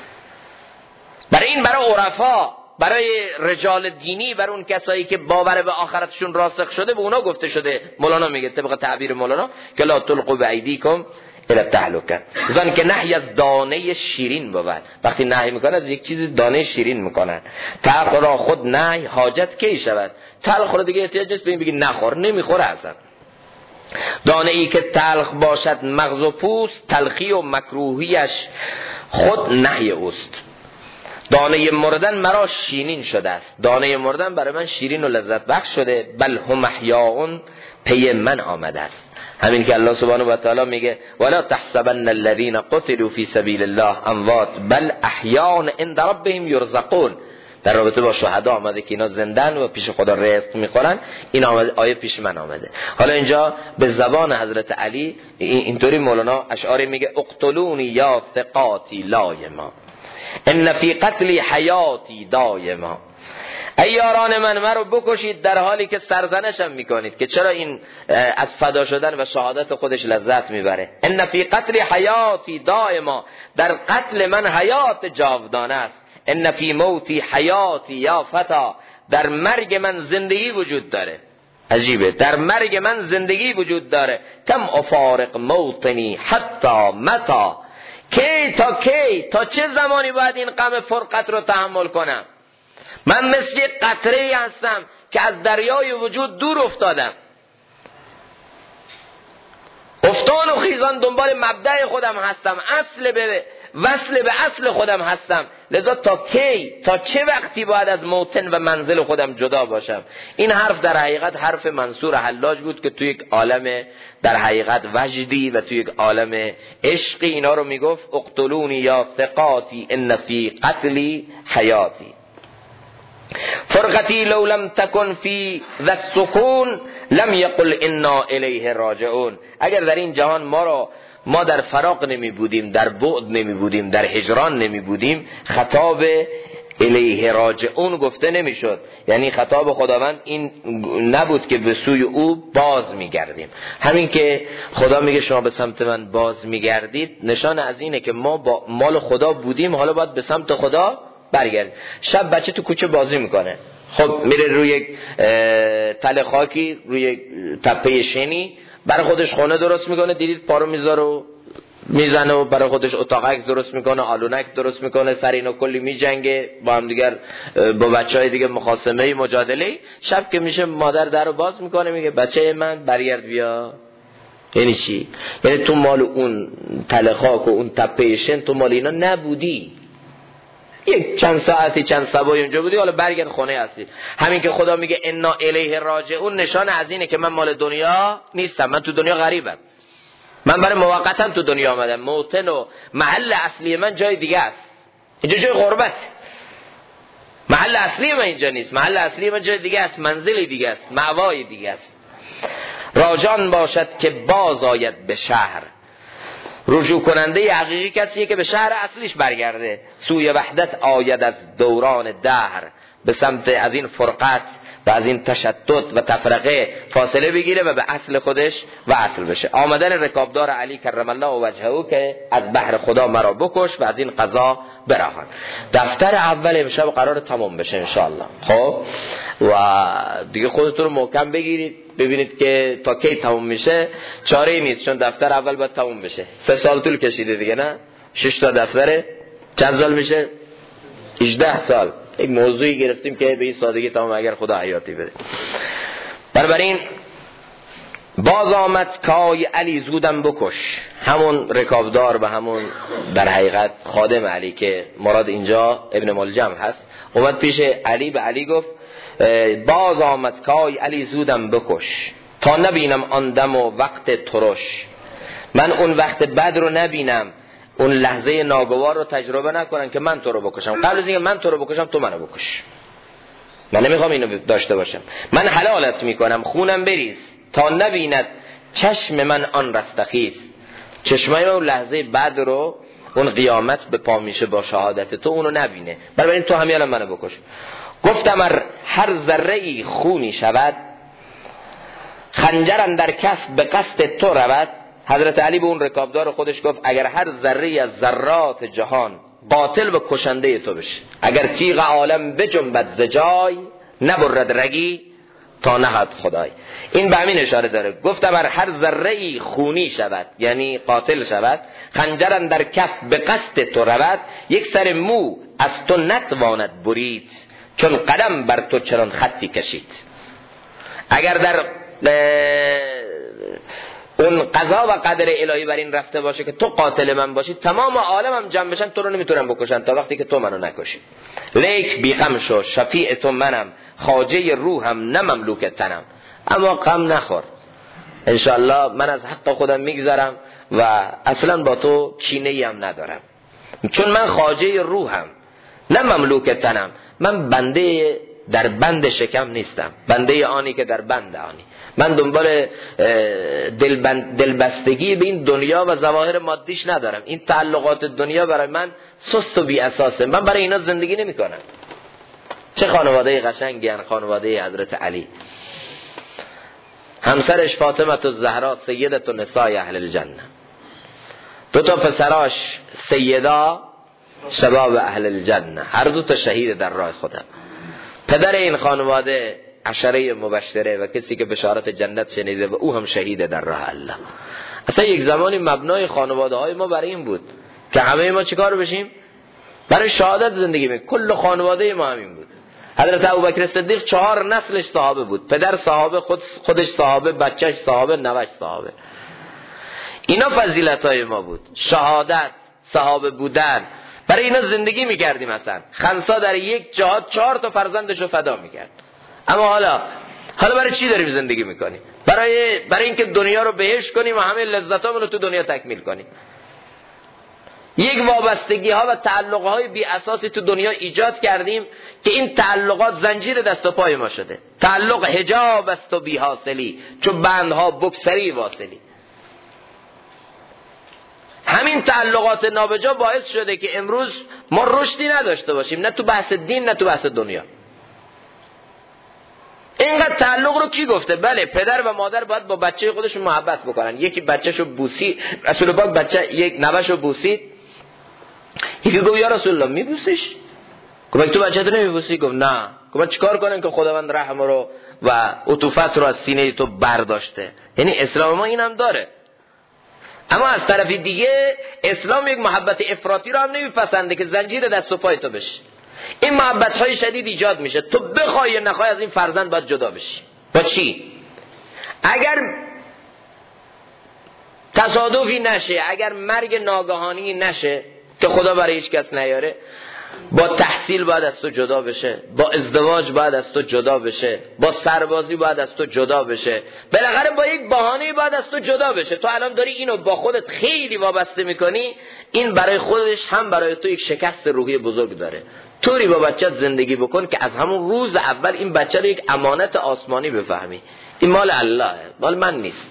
برای این، برای عرفا، برای رجال دینی، برای اون کسایی که باور به آخرتشون راسخ شده، به اونا گفته شده. مولانا میگه طبق تعبیر مولانا که لا تلقوا بایدیکم الی التهلکه، زن که نهی از دانه شیرین بود. وقتی نهی میکنه از یک چیزی دانه شیرین میکنن. تلخ را خود نهی حاجت کی شود، تلخ رو دیگه احتیاج نیست به این بگی نخور، نمیخوره اصلا. دانه ای که تلخ باشد مغز و پوست، تلخی و مکروهیش خود نهی اوست. دانه مردن مرا شیرین شده است، دانه مردن برای من شیرین و لذت بخش شده. بل هم احیاء پی من آمده است. همین که الله سبحانه و تعالی میگه ولا تحسبن الذين قتلوا في سبيل الله اموات بل احیاء عند ربهم یرزقون. در رابطه با شهدا آمده که اینا زندن و پیش خدا رزق میخورن. این آیه پیش من آمده. حالا اینجا به زبان حضرت علی اینطوری مولانا اشعاری میگه اقتلونی یا ثقاتی لایما ان فی قتلی حیاتی دایما. ای یاران من مرا بکشید در حالی که سرزنشم میکنید که چرا این از فدا شدن و شهادت خودش لذت میبره. ان فی قتل حیاتی دائما، در قتل من حیات جاودانه است. ان فی موتی حیاتی یا فتا، در مرگ من زندگی وجود داره. عجیبه، در مرگ من زندگی وجود داره. کم افارق موطنی حتی متا، کی تا چه زمانی باید این غم فرقت رو تحمل کنم؟ من مثل یک قطره‌ای هستم که از دریای وجود دور افتادم. افتان و خیزان دنبال مبدأ خودم هستم، وصل به اصل خودم هستم. لذا تا چه وقتی باید از موطن و منزل خودم جدا باشم؟ این حرف در حقیقت حرف منصور حلاج بود که توی یک عالم در حقیقت وجدی و توی یک عالم عشقی اینا رو میگفت اقتلونی یا ثقاتی ان فی قتلی حیاتی. فرقتی لو لم تکن فی ذا السکون لم یقل انا الیه راجعون. اگر در این جهان ما در فراق نمی بودیم، در بعد نمی بودیم، در هجران نمی بودیم، خطاب الیه راجعون گفته نمی شد. یعنی خطاب خداوند این نبود که به سوی او باز می گردیم. همین که خدا میگه شما به سمت من باز می گردید، نشان از اینه که ما با مال خدا بودیم، حالا باید به سمت خدا برگرد. شب بچه تو کوچه بازی میکنه، خب میره روی یک تله خاکی، روی یک تپه شنی، برای خودش خونه درست میکنه. دیدید پارو میذاره و میزنه و برای خودش اتاقک درست میکنه، آلونک درست میکنه، سر اینو کلی میجنگه با هم دیگر، با بچهای دیگه مخاصمه مجادله. شب که میشه مادر درو باز میکنه، میگه بچه من برگرد بیا. یعنی چی؟ یعنی تو مال اون تله خاک و اون تپه شن، تو مال اینا نبودی. یک چند ساعتی چند صباحی اونجا بودی، حالا برگرد خونه هستی. همین که خدا میگه انا الیه راجعون، نشان از اینه که من مال دنیا نیستم، من تو دنیا غریبم، من برای موقتا تو دنیا آمدم. موطن و محل اصلی من جای دیگه است، اینجا جای غربت. محل اصلی من اینجا نیست، محل اصلی من جای دیگه است، منزلی دیگه است، مأوای دیگه است. راجان باشد که باز آید به شهر، رجوع کننده حقیقی کسیه که به شهر اصلیش برگرده. سوی وحدت آید از دوران دهر، به سمت از این فرقت و از این تشتت و تفرقه فاصله بگیره و به اصل خودش و اصل بشه. آمدن رکابدار علی کرم الله وجهه که از بحر خدا مرا بکش و از این قضا برهان. دفتر اول امشب قرار تمام بشه انشاءالله. خب و دیگه خودتون رو محکم بگیرید، ببینید که تا کی تموم میشه. چاره نیست، چون دفتر اول باید تموم بشه. 3 سال طول کشیده دیگه، نه 6 تا دفتره، چند سال میشه؟ 18 سال. یک موضوعی گرفتیم که به این سادگی تمام، اگر خدا حیاتی بده. بنابراین باز آمد کای علی زودم بکش. همون رکابدار و همون در حقیقت خادم علی که مراد اینجا ابن ملجم هست اومد پیش علی، به علی گفت باز آمد کای علی زودم بکش تا نبینم آن دم و وقت ترش. من اون وقت بد رو نبینم، اون لحظه ناگوار رو تجربه نکنم که من تو رو بکشم. قبل از اینکه من تو رو بکشم تو منو بکش. من نمیخوام اینو داشته باشم. من حلالت میکنم خونم بریز تا نبیند چشم من آن رستخیز. چشمای من اون لحظه بعد رو، اون قیامت به پا میشه با شهادت تو، اونو نبینه. بنابراین تو همین الان منو بکش. گفتم هر ذره ای خونی شود، خنجر اندر کف به قصد تو رود. حضرت علی به اون رکابدار خودش گفت اگر هر ذره از ذرات جهان قاتل و کشنده تو بشه، اگر تیغ عالم بجنبد ز جای، نبرد رگی تا نهد خدای. این به همین اشاره داره. گفتم هر ذره ای خونی شود، یعنی قاتل شود، خنجر اندر کف به قصد تو رود، یک سر مو از تو نتواند برید، چون قدم بر تو چنان خطی کشید. اگر در اون قضا و قدر الهی بر این رفته باشه که تو قاتل من باشی، تمام عالمم جمع بشن تو رو نمیتونن بکشن تا وقتی که تو منو نکشی. لیک بی غم شو، شفیع تو منم، خواجه روحم نه مملوک تنم. اما غم نخور، انشاءالله من از حق خودم میگذرم و اصلا با تو کینه ای هم ندارم، چون من خواجه روحم نه مملوک تنم. من بنده در بند شکم نیستم، بنده آنی که در بند آنی. من دنبال دلبستگی به این دنیا و ظواهر مادیش ندارم. این تعلقات دنیا برای من سست و بی اساسه. من برای اینا زندگی نمی کنم. چه خانواده قشنگی ان خانواده حضرت علی. همسرش فاطمه الزهرا سیدت نساء اهل الجنه، دو تا پسراش سیدا شباب اهل الجنه، هر دو تا شهید در راه خدا. پدر این خانواده عشره مبشره و کسی که بشارت جنت شنیده و او هم شهید در راه الله. اصلا یک زمانی مبنای خانواده های ما برای این بود که همه ما چیکار بشیم؟ برای شهادت زندگی می. کل خانواده ما همین بود. حضرت ابوبکر صدیق 4 نسلش صحابه بود. پدر صحابه، خودش صحابه، بچهش صحابه، نوش صحابه. اینا فضیلت های ما بود. شهادت، صحابه بودن. برای اینا زندگی میکردیم. مثلا خنسا در یک جهاد 4 تا فرزندش رو فدا میکرد. اما حالا برای چی داریم زندگی میکنیم؟ برای اینکه دنیا رو بهش کنیم و همه لذتامون رو تو دنیا تکمیل کنیم. یک وابستگی ها و تعلق های بی اساسی تو دنیا ایجاد کردیم که این تعلقات زنجیر دست و پای ما شده. تعلق حجاب است و بی حاصلی، چون بندها بکسری واصلی. همین تعلقات نابجا باعث شده که امروز ما رشدی نداشته باشیم، نه تو بحث دین نه تو بحث دنیا. اینقدر تعلق رو کی گفته؟ بله، پدر و مادر باید با بچه خودشون محبت بکنن. یکی بچه‌شو بوسید، رسول پاک یک نوه‌شو بوسید، یکی گفت یا رسول الله میبوسیش؟ گفت تو بچه‌تو نمیبوسی؟ گفت نه. گفت چیکار کنم که خداوند رحم رو و عطوفت رو از سینه تو برداشته؟ یعنی اسلام ما اینم داره. اما از طرف دیگه اسلام یک محبت افراطی رو هم نمیپسنده که زنجیر دست و پای تو بشه. این محبت های شدید ایجاد میشه، تو بخوای یا نخوای از این فرزند باید جدا بشی. با چی؟ اگر تصادفی نشه، اگر مرگ ناگهانی نشه که خدا برای هیچ کس نیاره، با تحصیل باید از تو جدا بشه، با ازدواج باید از تو جدا بشه، با سربازی باید از تو جدا بشه، بالاخره با یک بهانه باید از تو جدا بشه. تو الان داری اینو با خودت خیلی وابسته میکنی، این برای خودش هم برای تو یک شکست روحی بزرگ داره. طوری با بچت زندگی بکن که از همون روز اول این بچه رو یک امانت آسمانی بفهمی. این مال اللهه، مال من نیست.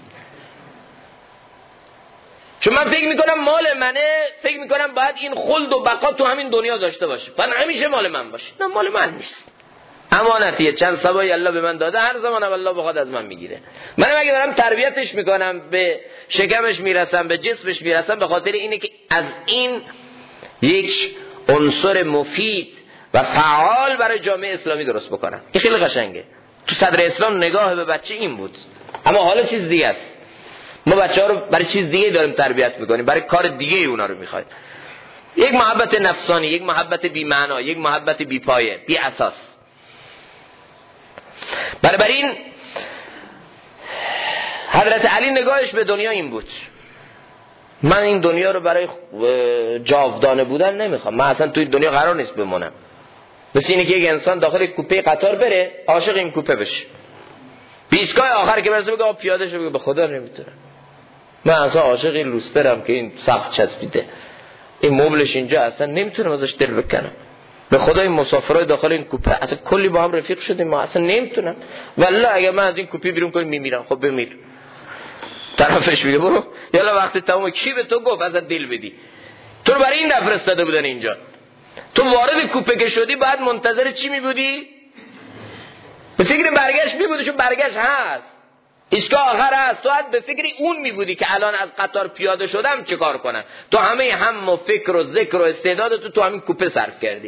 چون من فکر میکنم مال منه، فکر میکنم باید این خلد و بقا تو همین دنیا داشته باشه، من همیشه مال من باشه. نه، مال من نیست، امانتیه. چند سبایی الله به من داده، هر زمان الله بخواد از من میگیره. منم اگه دارم تربیتش میکنم، به شکمش میرسم، به جسمش میرسم، به خاطر اینه که از این یک عنصر مفید و فعال برای جامعه اسلامی درست بکنم. این خیلی قشنگه. تو صدر اسلام نگاه به بچه این بود. اما حالا چیز دیگه است. ما بچه‌ها رو برای چیز دیگه داریم تربیت میکنیم، برای کار دیگه اونا رو میخوایم. یک محبت نفسانی، یک محبت بی معنا، یک محبت بی پایه، بی اساس. بنابراین حضرت علی نگاهش به دنیا این بود، من این دنیا رو برای جاودانه بودن نمیخوام، من اصلا توی دنیا قرار نیست بمونم. مثل اینه که یک انسان داخل یک کوپه قطار بره، عاشق این کوپه بشه، ایستگاه آخر که برسه بگه پیاده شو، بگه به خدا نمیتونم، من اصلا عاشق این لوسترم که این سقف چسبیده، این مبلش اینجا اصلا نمیتونم ازش دل بکنم، به خدا این مسافرای داخل این کوپه اصلا کلی با هم رفیق شدیم، ما اصلا نمیتونم، والله اگه من از این کوپه بیرون کنم میمیرم. خب بمیر. طرفش میگه برو، یالا وقتی تمام، کی به تو گفت ازت دل بدی؟ تو رو برای این نفرستاده بودن اینجا، تو وارد کوپه که شدی بعد منتظر چی میبودی؟ به فکر برگشت میبودی، چون برگشت هست، ایستگاه آخر هست، تو به فکر اون میبودی که الان از قطار پیاده شدم چه کار کنم. تو همه هم و فکر و ذکر و استعداد تو همین کوپه صرف کردی،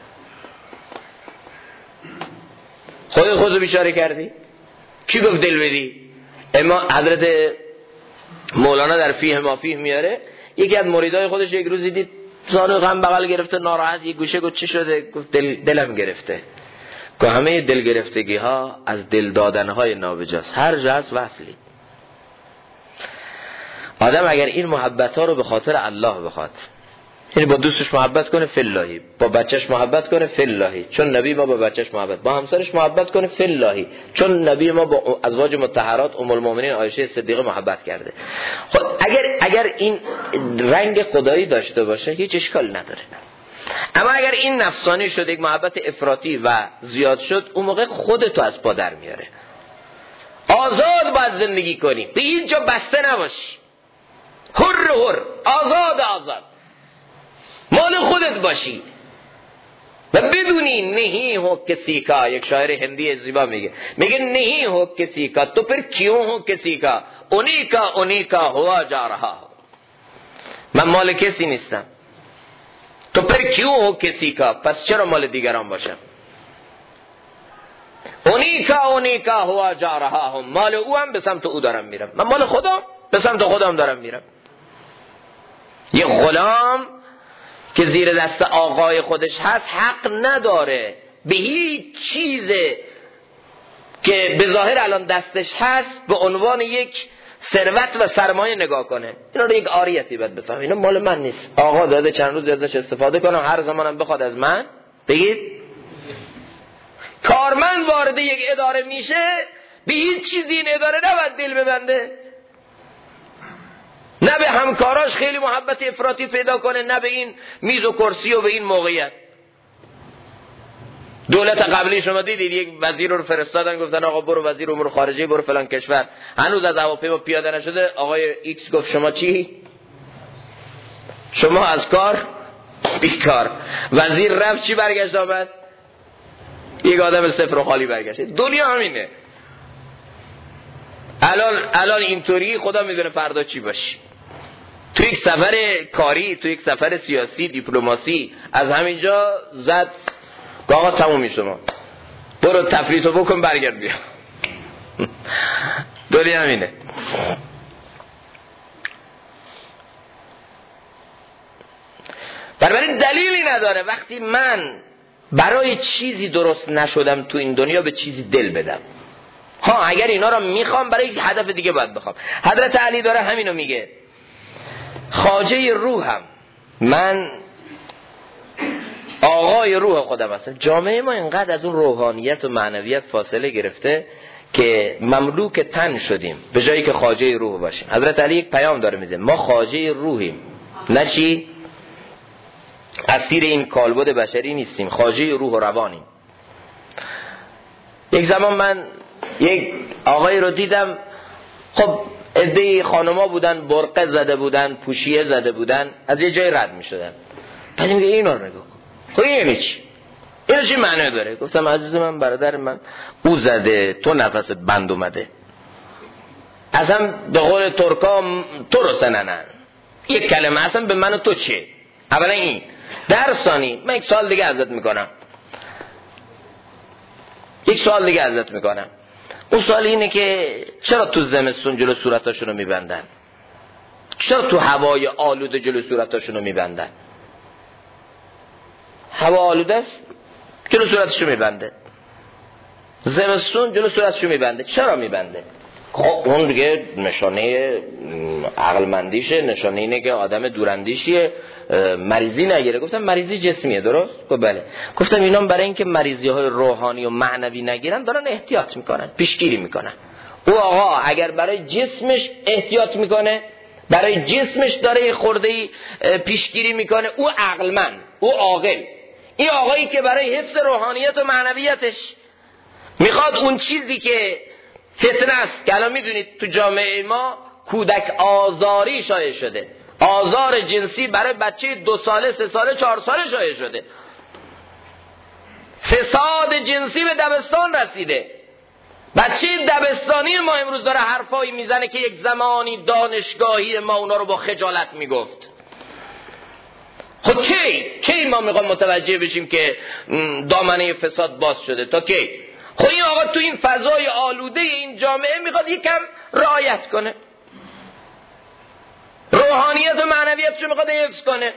خودتو بیچاره کردی. کی گفت دل بدی؟ اما حضرت مولانا در فیه ما فیه میاره، یکی از مریدای خودش یک روزی دید زانو غم بغل گرفته، ناراحت، یک گوشه گفت چی شده؟ گفت دلم گرفته. که همه دل گرفتگی ها از دل دادن های نابجاست، هر جا هست وصلی. آدم اگر این محبت ها رو به خاطر الله بخواد، یعنی با دوستش محبت کنه فلهی، با بچهش محبت کنه فلهی، چون نبی ما با بچهش محبت، با همسرش محبت کنه فلهی، چون نبی ما با ازواج مطهرات ام المؤمنین عایشه صدیقه محبت کرده. خب اگر این رنگ خدایی داشته باشه هیچ اشکال نداره. اما اگر این نفسانی شد، یک محبت افراطی و زیاد شد، اون موقع خودتو از پا در میاره. آزاد باید زندگی کنی، به هیچ جا بسته نباشی، حر آزاد مال خودت باشی و بدونی نہیں ہو کسی کا. یک شاعر هندی زیبا میگه نہیں ہو کسی کا تو پھر کیوں ہو کسی کا، انہی کا ہوا جا رہا ہو. من مال کسی نیستم، تو پھر کیوں ہو کسی کا، پس چرا مال دیگران باشم. انہی کا ہوا جا رہا ہوں، مال او هم به سمت او دارم میرم، من مال خودم به سمت خودم دارم میرم. یه غلام که زیر دست آقای خودش هست حق نداره به هیچ چیز که به ظاهر الان دستش هست به عنوان یک ثروت و سرمایه نگاه کنه. اینا رو یک عاریتی باید بفهم، اینا مال من نیست، آقا داده چند روز ازش استفاده کنم، هر زمانم بخواد از من بگید. کارمند وارد یک اداره میشه، به هیچ چیزی این اداره نباید دل ببنده، نه به همکاراش خیلی محبت افراطی پیدا کنه، نه به این میز و کرسی و به این موقعیت. دولت قبلی شما دیدید یک وزیر رو فرستادن، گفتن آقا برو وزیر امور خارجه، برو فلان کشور، هنوز از هواپیما پیاده نشده، آقای ایکس گفت شما چی؟ شما از کار بیکار. وزیر رفت، چی برگشت آمد؟ یک آدم صفر و خالی برگشت. دنیا همینه. الان اینطوری، خدا میدونه فردا چی باشی. تو یک سفر کاری، تو یک سفر سیاسی، دیپلماسی، از همینجا زد که آقا تمومی شما، برو تفریطو بکن برگرد بیا. دنیا همینه. بنابراین دلیلی نداره وقتی من برای چیزی درست نشدم تو این دنیا به چیزی دل بدم. ها اگر اینا رو میخوام برای یک هدف دیگه باید بخوام. حضرت علی داره همینو میگه، خواجه روحم، من آقای روح خودم هستم. جامعه ما اینقدر از اون روحانیت و معنویت فاصله گرفته که مملوک تن شدیم به جایی که خواجه روح باشیم. حضرت علی یک پیام داره میده، ما خواجه روحیم، نه چی؟ اسیر این کالبد بشری نیستیم، خواجه روح و روانیم. یک زمان من یک آقای رو دیدم، خب عده خانما بودن، برقه زده بودن، پوشیه زده بودن، از یه جای رد می شدن. بعد میگه اینا رو نگاه کن، خب این یعنی چی؟ این چی معنی داره؟ گفتم عزیز من، برادر من، او زده، تو نفست بند اومده. اصلا به قول ترکا تو رو سننن، یک کلمه اصلا به من و تو چه؟ اولا این. در ثانی من یک سوال دیگه ازت میکنم، اون سوال اینه که چرا تو زمستون جلو صورتاشون رو میبندن؟ چرا تو هوای آلوده جلو صورتاشون رو میبندن؟ هوا آلوده است، جلو صورتشو میبنده. زمستون جلو صورتشو میبنده. چرا میبنده؟ خب اون دیگه نشانه عقلمندیشه، نشانه اینه که آدم دوراندیشیه، مریضی نگیره. گفتم مریضی جسمیه، درست؟ بله. گفتم اینا برای اینکه مریضی های روحانی و معنوی نگیرن دارن احتیاط میکنن، پیشگیری میکنن. او آقا اگر برای جسمش احتیاط میکنه، برای جسمش داره خورده‌ای پیشگیری میکنه، او عقلمند، او عاقل. این آقایی که برای حفظ روحانیت و معنویتش میخواد اون چیزی که فتنه است، که الان میدونید تو جامعه ما کودک آزاری شایع شده، آزار جنسی برای بچه 2 ساله 3 ساله 4 ساله شایع شده، فساد جنسی به دبستان رسیده. بچه دبستانی ما امروز داره حرفایی میزنه که یک زمانی دانشگاهی ما اونا رو با خجالت میگفت. خب کی ما میخوام متوجه بشیم که دامنه فساد باز شده؟ تا کی؟ خب این آقا تو این فضای آلوده این جامعه میخواد یکم رعایت کنه، روحانیت و معنویتشو میخواد حفظ کنه.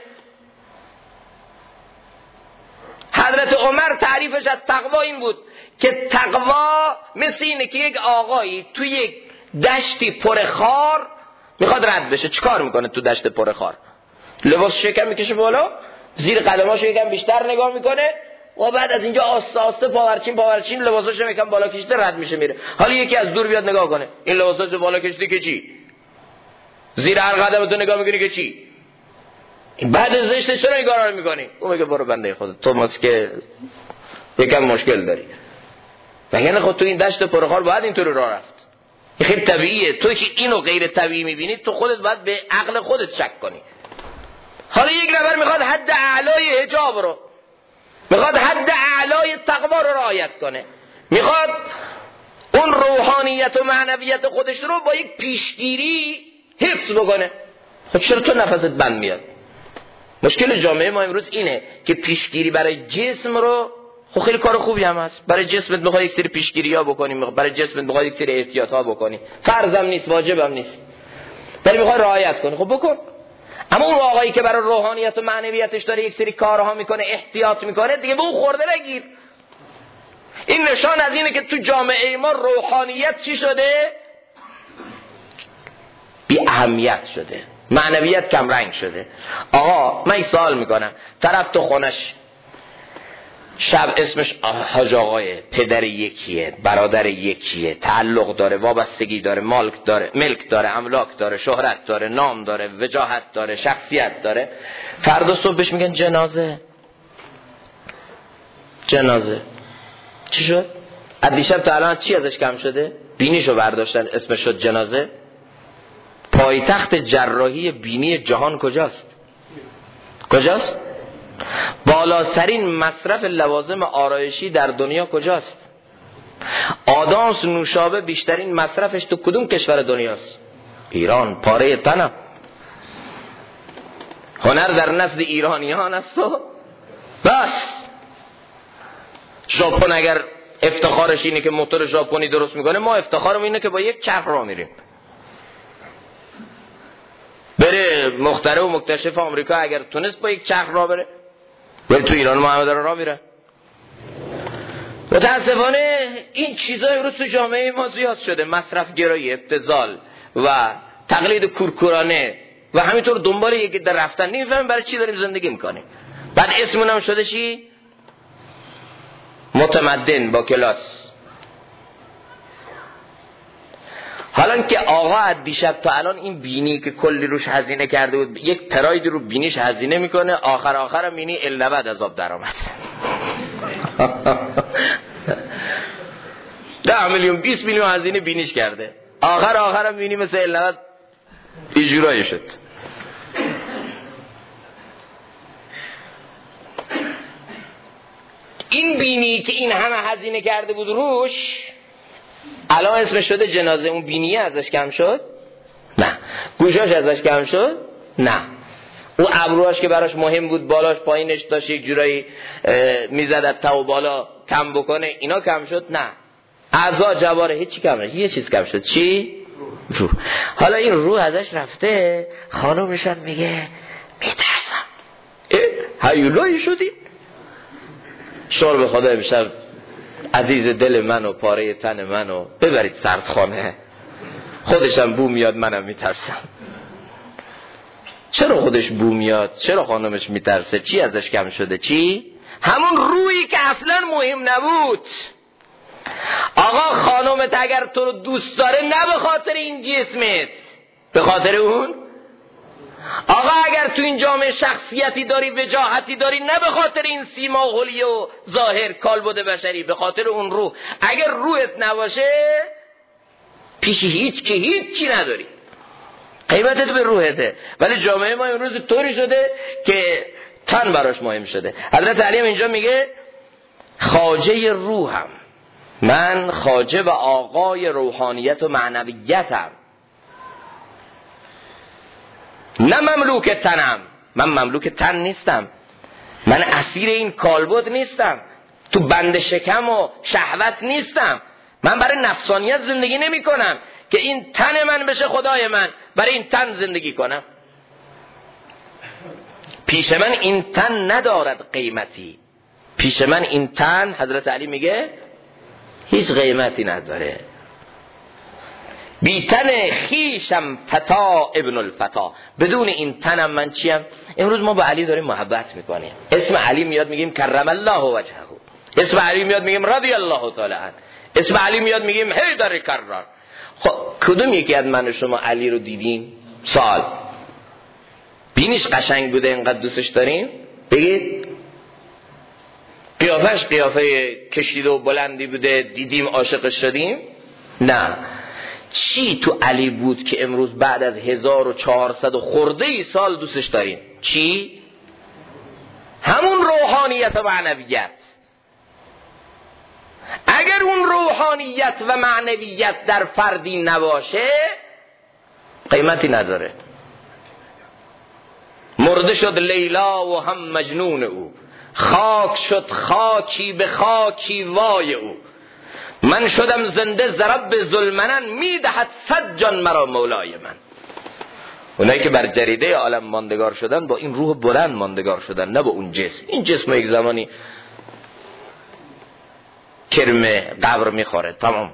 حضرت عمر تعریفش از تقوا این بود که تقوا مثل اینه که یک آقایی تو یک دشتی پر خار میخواد رد بشه. چیکار میکنه تو دشت پر خار؟ لباس شکم میکشه بالا، زیر قدماشو یکم بیشتر نگاه میکنه و بعد از اینجا آسته آسته پاورچین لباساشو یکم بالا کشیده رد میشه میره. حالا یکی از دور بیاد نگاه کنه، این لباساشو بالا کشیده که چی؟ زیر هر قدمتو نگاه میکنی که چی؟ بعد زشته چرا این کارا رو میکنی؟ اون میگه برو بنده خودت، تو ماست که یکم مشکل داری. وگرنه خود تو این دشت پرخار باید اینطوری راه رفت. این خیلی طبیعیه. تو که اینو غیر طبیعی میبینی تو خودت باید به عقل خودت شک کنی. حالا یک نفر میخواد حد اعلای حجاب رو، میخواد حد اعلای تقوا رو رعایت کنه، میخواد اون روحانیت و معنویت خودش رو با یک پیشگیری حفظ بکنه. خب چرا تو نفست بند میاد؟ مشکل جامعه ما امروز اینه که پیشگیری برای جسم رو، خب خیلی کار خوبی هم هست، برای جسمت میخواد یک سری پیشگیری ها بکنی، برای جسمت میخواد یک سری احتیاط ها بکنی، فرض هم نیست، واجب هم نیست، ولی میخواد رعایت کنی، خب بکن. اما اون آقایی که برای روحانیت و معنویتش داره یک سری کارها میکنه، احتیاط میکنه، دیگه به اون خورده نگیر. این نشان از اینه که تو جامعه ما روحانیت چی شده؟ بی اهمیت شده، معنویت کم رنگ شده. آقا من یک سوال میکنم، طرف تو خونش شب اسمش حاج آقایه، پدر یکیه، برادر یکیه، تعلق داره، وابستگی داره، ملک داره، املاک داره، شهرت داره، نام داره، وجاهت داره، شخصیت داره، فردا صبح بهش میگن جنازه. چی شد؟ از دیشب تا الان چی ازش کم شده؟ بینیشو برداشتن اسمش شد جنازه. پایتخت جراحی بینی جهان کجاست؟ بالاترین مصرف لوازم آرایشی در دنیا کجاست؟ آدانس نوشابه بیشترین مصرفش تو کدوم کشور دنیاست؟ ایران. پاره تنم. هنر در نزد ایرانیان است و بس. ژاپن اگر افتخارش اینه که موتور ژاپنی درست میکنه، ما افتخارم اینه که با یک چرخ راه میریم. بره مخترع و مکتشف آمریکا اگر تونست با یک چرخ راه بره تو ایران محمد راه میره. متاسفانه این چیزا امروز تو جامعه ما زیاد شده، مصرف گرایی، ابتذال و تقلید کورکورانه و همینطور دنبال یک در رفتن. نمیفهمیم برای چی داریم زندگی میکنیم. بعد اسمون هم شده چی؟ متمدن با کلاس. حالا که آقا از دیشب تا الان این بینی که کلی روش هزینه کرده بود، یک پراید رو بینیش هزینه میکنه، آخر بینی النبد از آب در آمد. 10 میلیون 20 میلیون هزینه بینیش کرده، آخر بینی مثل النبد ایجورایی شد. این بینی که این همه هزینه کرده بود روش، الان اسمش شده جنازه. اون بینیه ازش کم شد؟ نه. گوشاش ازش کم شد؟ نه. اون ابروهاش که براش مهم بود، بالاش پایینش داشت یک جورایی میزد از تا و بالا کم بکنه، اینا کم شد؟ نه. اعضا جواره هیچی کم نشد. یه چیز کم شد. چی؟ روح. حالا این روح ازش رفته، خانومشان میگه میترسم. هیولایی شدی؟ شور به خدا امشب عزیز دل منو، پاره تن منو ببرید سردخانه. خودشم بو میاد منم میترسم. چرا خودش بو میاد؟ چرا خانمش میترسه؟ چی ازش کم شده؟ چی؟ همون رویی که اصلا مهم نبود. آقا خانمت اگر تو رو دوست داره نه به خاطر این جسمت، به خاطر اون. آقا اگر تو این جامعه شخصیتی داری، وجاهتی داری، نه به خاطر این سیما و حلیه و ظاهر کالبد بشری، به خاطر اون روح. اگر روحت نباشه پیش هیچی نداری، قیمتت به روحته. ولی جامعه ما امروز طوری شده که تن براش مهم شده. حضرت علی اینجا میگه خواجه روحم، من خواجه و آقای روحانیت و معنویتم، نه مملوک تنم. من مملوک تن نیستم، من اسیر این کالبد نیستم، تو بند شکم و شهوت نیستم. من برای نفسانیت زندگی نمی کنم که این تن من بشه خدای من، برای این تن زندگی کنم. پیش من این تن ندارد قیمتی، پیش من این تن، حضرت علی میگه، هیچ قیمتی نداره. بی تن خیشم فتا ابن الفتا، بدون این تنم من چیم؟ امروز ما با علی داریم محبت میکنیم، اسم علی میاد میگیم کرم الله وجهه، اسم علی میاد میگیم رضی الله تعالی عنه، اسم علی میاد میگیم حیدر کرار. خب کدوم یکی از من و شما علی رو دیدیم؟ سوال. بینیش قشنگ بوده اینقدر دوستش داریم؟ بگید. قیافش قیافه کشیده و بلندی بوده دیدیم عاشقش شدیم؟ نه. چی تو علی بود که امروز بعد از 1400 خورده ای سال دوستش داریم؟ چی؟ همون روحانیت و معنویت. اگر اون روحانیت و معنویت در فردی نباشه قیمتی نداره. مرده شد لیلا و هم مجنون او، خاک شد خاکی به خاکی وای او، من شدم زنده ضرب ظلمنن، میدهد 100 جان مرا مولای من. اونایی که بر جریده عالم ماندگار شدن با این روح بلند ماندگار شدن، نه با اون جسم. این جسم یک زمانی کرم قبر میخوره، تمام.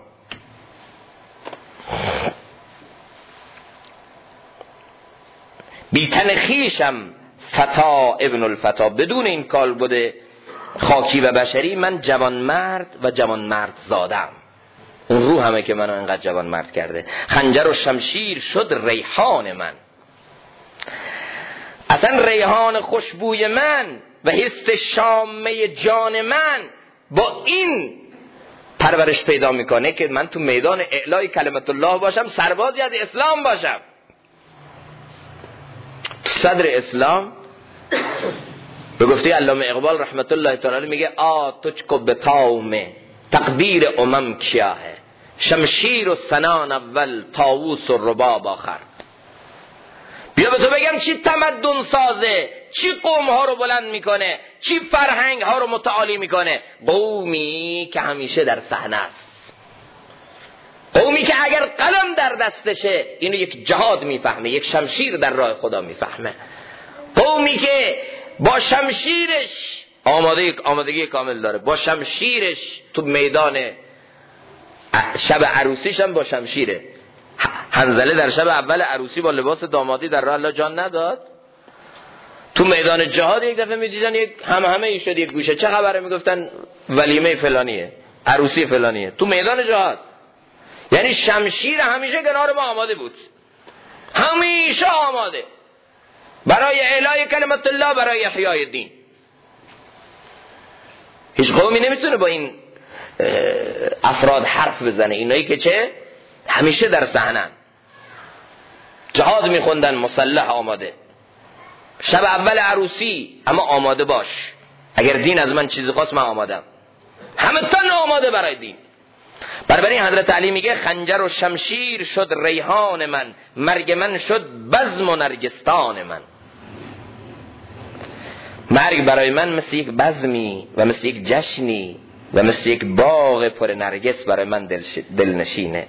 بی تن خیشم فتا ابن الفتا، بدون این کالبد خاکی و بشری من جوان مرد و جوان مرد زادم. اون روح همه که منو انقدر جوان مرد کرده. خنجر و شمشیر شد ریحان من، اصلا ریحان خوشبوی من و حس شامه جان من با این پرورش پیدا میکنه که من تو میدان اعلای کلمت الله باشم، سربازی از اسلام باشم. صدر اسلام به گفته علامه اقبال رحمت الله تعالی میگه تجکو به تاومه تقدیر امم کیاهه، شمشیر و سنان اول طاووس و رباب آخر. بیا به تو بگم چی تمدن سازه، چی قوم ها رو بلند میکنه، چی فرهنگ ها رو متعالی میکنه؟ قومی که همیشه در صحنه است، قومی که اگر قلم در دستشه اینو یک جهاد میفهمه، یک شمشیر در راه خدا میفهمه، قومی که با شمشیرش آمادگی کامل داره، با شمشیرش تو میدان شب عروسیش هم با شمشیره. حنظله در شب اول عروسی با لباس دامادی در راه الله جان نداد؟ تو میدان جهاد یک دفعه میدیدن یک همه ای شد، یک گوشه چه خبره، میگفتن ولیمه فلانیه، عروسی فلانیه، تو میدان جهاد. یعنی شمشیر همیشه کنار ما آماده بود، همیشه آماده برای اعلای کلمت الله، برای احیای دین. هیچ قومی نمیتونه با این افراد حرف بزنه، اینایی که چه همیشه در صحنه جهاد میخوندن، مسلح آماده، شب اول عروسی اما آماده باش، اگر دین از من چیزی خواست من آمادم، همه تن آماده برای دین. برای حضرت علی میگه خنجر و شمشیر شد ریحان من، مرگ من شد بزم و نرگستان من. مرگ برای من مثل یک بزمی و مثل یک جشنی و مثل یک باغ پر نرگس برای من دلنشینه.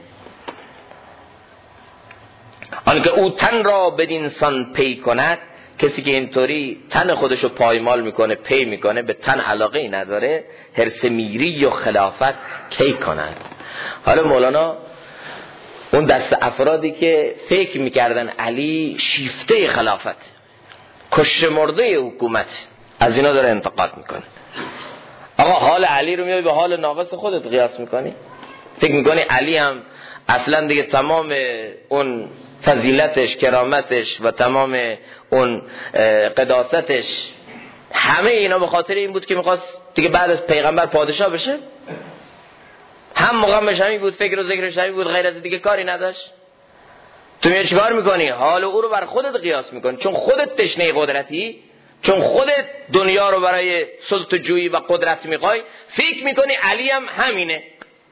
آنکه او تن را بدین سان پی کند، کسی که اینطوری تن خودشو پایمال میکنه، پی میکنه، به تن علاقه ای نداره، حرص میری و خلافت کی کند. حالا مولانا اون دست افرادی که فکر میکردن علی شیفته خلافت، کشته مرده حکومت، از اینا داره انتقاد میکنه. آقا حال علی رو میای به حال ناقص خودت قیاس میکنی؟ فکر میکنی علی هم اصلا دیگه تمام اون فضیلتش، کرامتش و تمام اون قداستش، همه اینا به خاطر این بود که میخواست دیگه بعد از پیغمبر پادشاه بشه؟ هم مقامش همین بود، فکر و ذکرش همین بود، غیر از دیگه کاری نداشت؟ تو میای چیکار میکنی؟ حال او رو بر خودت قیاس میکنی، چون خودت تشنه قدرتی، چون خودت دنیا رو برای سلطه جویی و قدرت میخوای، فکر میکنی علی هم همینه.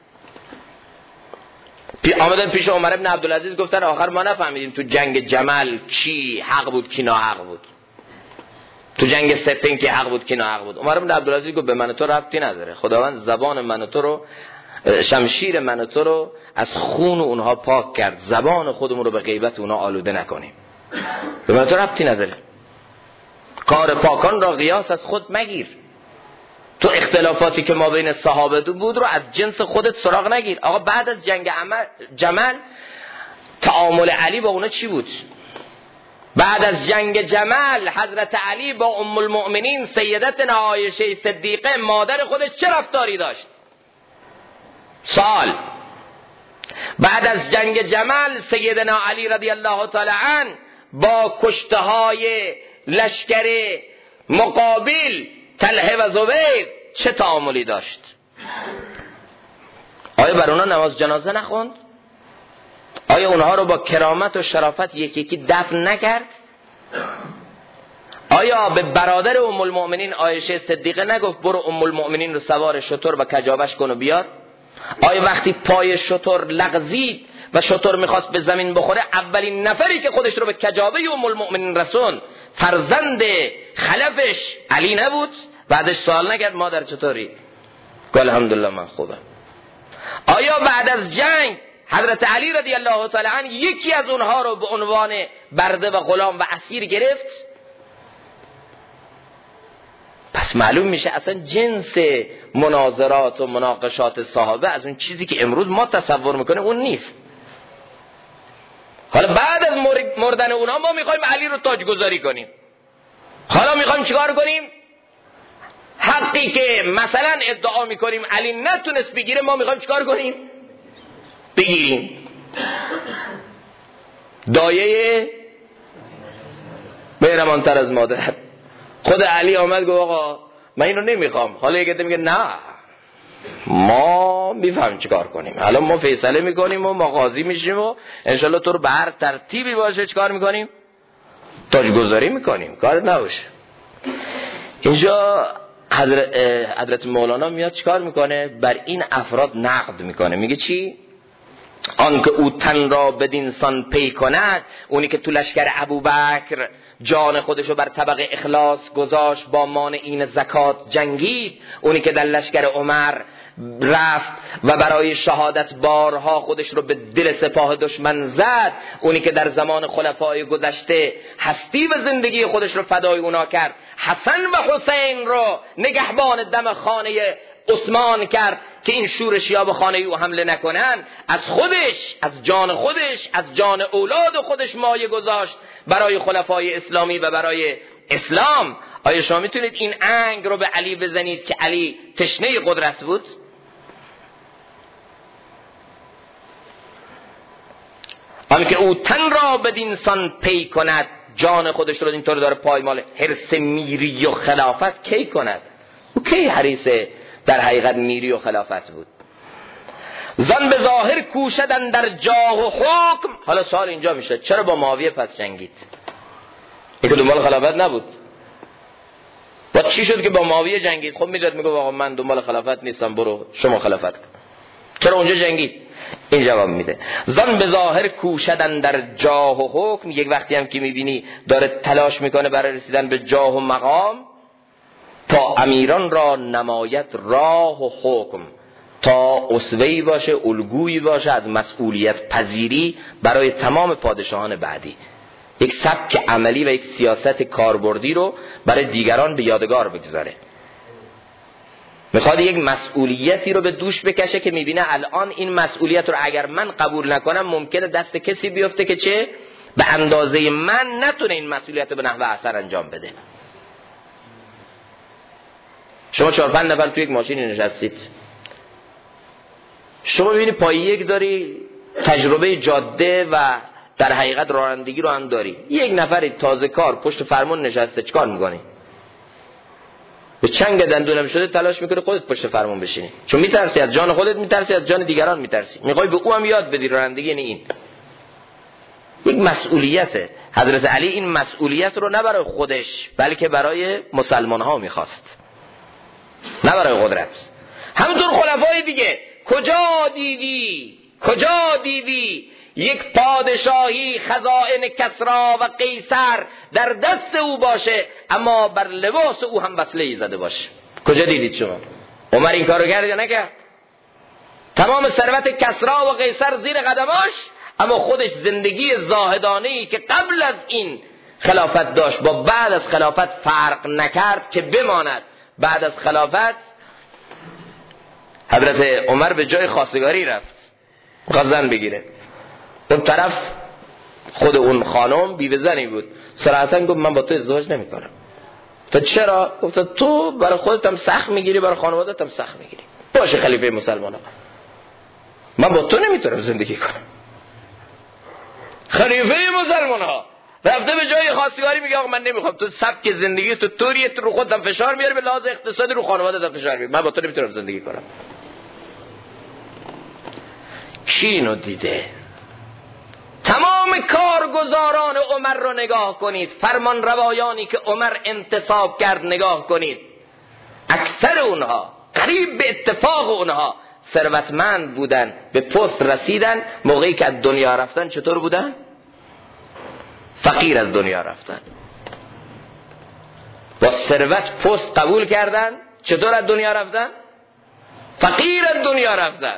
آمدن پیش عمر ابن عبدالعزیز گفتن آخر ما نفهمیدیم تو جنگ جمل کی حق بود کی ناحق بود، تو جنگ صفین کی حق بود کی ناحق بود. عمر ابن عبدالعزیز گفت به من و تو ربطی نداره، خداوند زبان من و تو رو، شمشیر من و تو رو از خون اونها پاک کرد، زبان خودمون رو به غیبت اونها آلوده نکنیم، به من و تو ربطی نداره. کار پاکان را قیاس از خود مگیر. تو اختلافاتی که ما بین صحابه بود رو از جنس خودت سراغ نگیر. آقا بعد از جنگ جمل تعامل علی با اونا چی بود؟ بعد از جنگ جمل حضرت علی با ام المؤمنین سیدتنا عایشه صدیقه مادر خودش چه رفتاری داشت؟ سوال. بعد از جنگ جمل سیدنا علی رضی الله تعالی عنه با کشته های لشکر مقابل طلحه و زبیر چه تعاملی داشت؟ آیا بر اونا نماز جنازه نخوند؟ آیا اونها رو با کرامت و شرافت یکی یکی دفن نکرد؟ آیا به برادر ام المؤمنین عایشه صدیقه نگفت برو ام المؤمنین رو سوار شتر و کجابش کن و بیار؟ آیا وقتی پای شتر لغزید و شتر میخواست به زمین بخوره اولین نفری که خودش رو به کجابه ام المؤمنین رسون فرزند خلفش علی نبود؟ بعدش سوال نکرد مادر چطوری؟ گفت الحمدلله من خوبم. آیا بعد از جنگ حضرت علی رضی الله تعالی عنه یکی از اونها رو به عنوان برده و غلام و اسیر گرفت؟ پس معلوم میشه اصلا جنس مناظرات و مناقشات صحابه از اون چیزی که امروز ما تصور میکنه اون نیست. حالا بعد از مردن اونها ما میخوایم علی رو تاجگذاری کنیم. حالا میخوایم چیکار کنیم؟ حقی که مثلا ادعا میکنیم علی نتونست بگیره ما میخوایم چیکار کنیم؟ بگیریم. دایه مهربانتر از مادر خود علی آمد گفت آقا من اینو نمیخوام. حالا یکی میگه نه ما میفهم چیکار کنیم، حالا ما فیصله میکنیم و ما قاضی میشیم و انشالله تو رو به هر ترتیبی باشه چیکار میکنیم؟ تاجگذاری میکنیم، کارت نباشه. اینجا حضرت مولانا میاد چیکار میکنه؟ بر این افراد نقد میکنه. میگه چی؟ آن که او تن را بدین سان پی کند، اونی که تو لشکر ابوبکر جان خودشو بر طبق اخلاص گذاشت با مانعین زکات جنگید، اونی که در لشکر عمر رفت و برای شهادت بارها خودش رو به دل سپاه دشمن زد، اونی که در زمان خلفای گذشته هستی و زندگی خودش رو فدای اونا کرد، حسن و حسین رو نگهبان دم خانه عثمان کرد که این شورشیا به خانه او حمله نکنن، از خودش، از جان خودش، از جان اولاد خودش مایه گذاشت برای خلفای اسلامی و برای اسلام. آیا شما میتونید این انگ رو به علی بزنید که علی تشنه قدرت بود؟ آن که او تن را بدین سان پی کند، جان خودش رو اینطور داره پایمال حرص میری و خلافت کی کند؟ او کی حریص در حقیقت میری و خلافت بود؟ زن به ظاهر کوشدن در جاه و حکم. حالا سوال اینجا میشه چرا با معاویه پس جنگید؟ این که دنبال خلافت نبود. و چی شد که با معاویه جنگید؟ خب میداد میگه آقا من دنبال خلافت نیستم، برو شما خلافت کن. چرا اونجا جنگید؟ این جواب میده زن به ظاهر کوشدن در جاه و حکم. یک وقتی هم که میبینی داره تلاش میکنه برای رسیدن به جاه و مقام، تا امیران را نمایت راه و حکم، تا اسوه‌ای باشه، الگویی باشه از مسئولیت پذیری برای تمام پادشاهان بعدی، یک سبک عملی و یک سیاست کاربردی رو برای دیگران به یادگار بگذاره. میخواد یک مسئولیتی رو به دوش بکشه که میبینه الان این مسئولیت رو اگر من قبول نکنم ممکنه دست کسی بیفته که چه به اندازه من نتونه این مسئولیت رو به نحو احسن انجام بده. شما 4-5 نفر تو یک ماشینی نشستید، شما میبینی پای یک داری تجربه جاده و در حقیقت رانندگی رو هم داری، یک نفر تازه کار پشت فرمون نشسته، چیکار میکنی؟ به چنگ دندونم شده تلاش میکنه خودت پشت فرمون بشینی، چون میترسی از جان خودت، میترسی از جان دیگران، میترسی میخوای به او هم یاد بدی رانندگی. یعنی این یک مسئولیته. حضرت علی این مسئولیت رو نه برای خودش بلکه برای مسلمان ها میخواست، نه برای قدرت. همونطور خلفای دیگه کجا دیدی یک پادشاهی خزائن کسری و قیصر در دست او باشه اما بر لباس او هم وصله زده باشه؟ کجا دیدید شما؟ عمر این کارو کرد یا نکرد؟ تمام ثروت کسری و قیصر زیر قدماش، اما خودش زندگی زاهدانه‌ای که قبل از این خلافت داشت با بعد از خلافت فرق نکرد که بماند. بعد از خلافت حضرت عمر به جای خواستگاری رفت، می‌خواست زن بگیره. اون طرف خود اون خانم بیوه زنی بود، صراحتاً گفت من با تو ازدواج نمی‌کنم. تو چرا؟ گفت تو برای خودت هم سخت میگیری، برای خانواده‌ت هم سخت میگیری. باشه خلیفه مسلمانان، من با تو نمیتونم زندگی کنم. خلیفه مسلمانان رفته به جای خواستگاری میگه آقا من نمیخوام، تو سبک زندگی تو طوریه، تو رو خودم فشار میاری، به لحاظ اقتصادی رو خانواده‌ت فشار میاری، من با تو نمیتونم زندگی کنم. کی اینو دیده؟ تمام کارگزاران عمر رو نگاه کنید، فرمان روایانی که عمر انتصاب کرد نگاه کنید، اکثر اونها قریب به اتفاق اونها ثروتمند بودن، به پست رسیدن. موقعی که از دنیا رفتن چطور بودن؟ فقیر از دنیا رفتن. با ثروت پست قبول کردن، چطور از دنیا رفتن؟ فقیر از دنیا رفتن.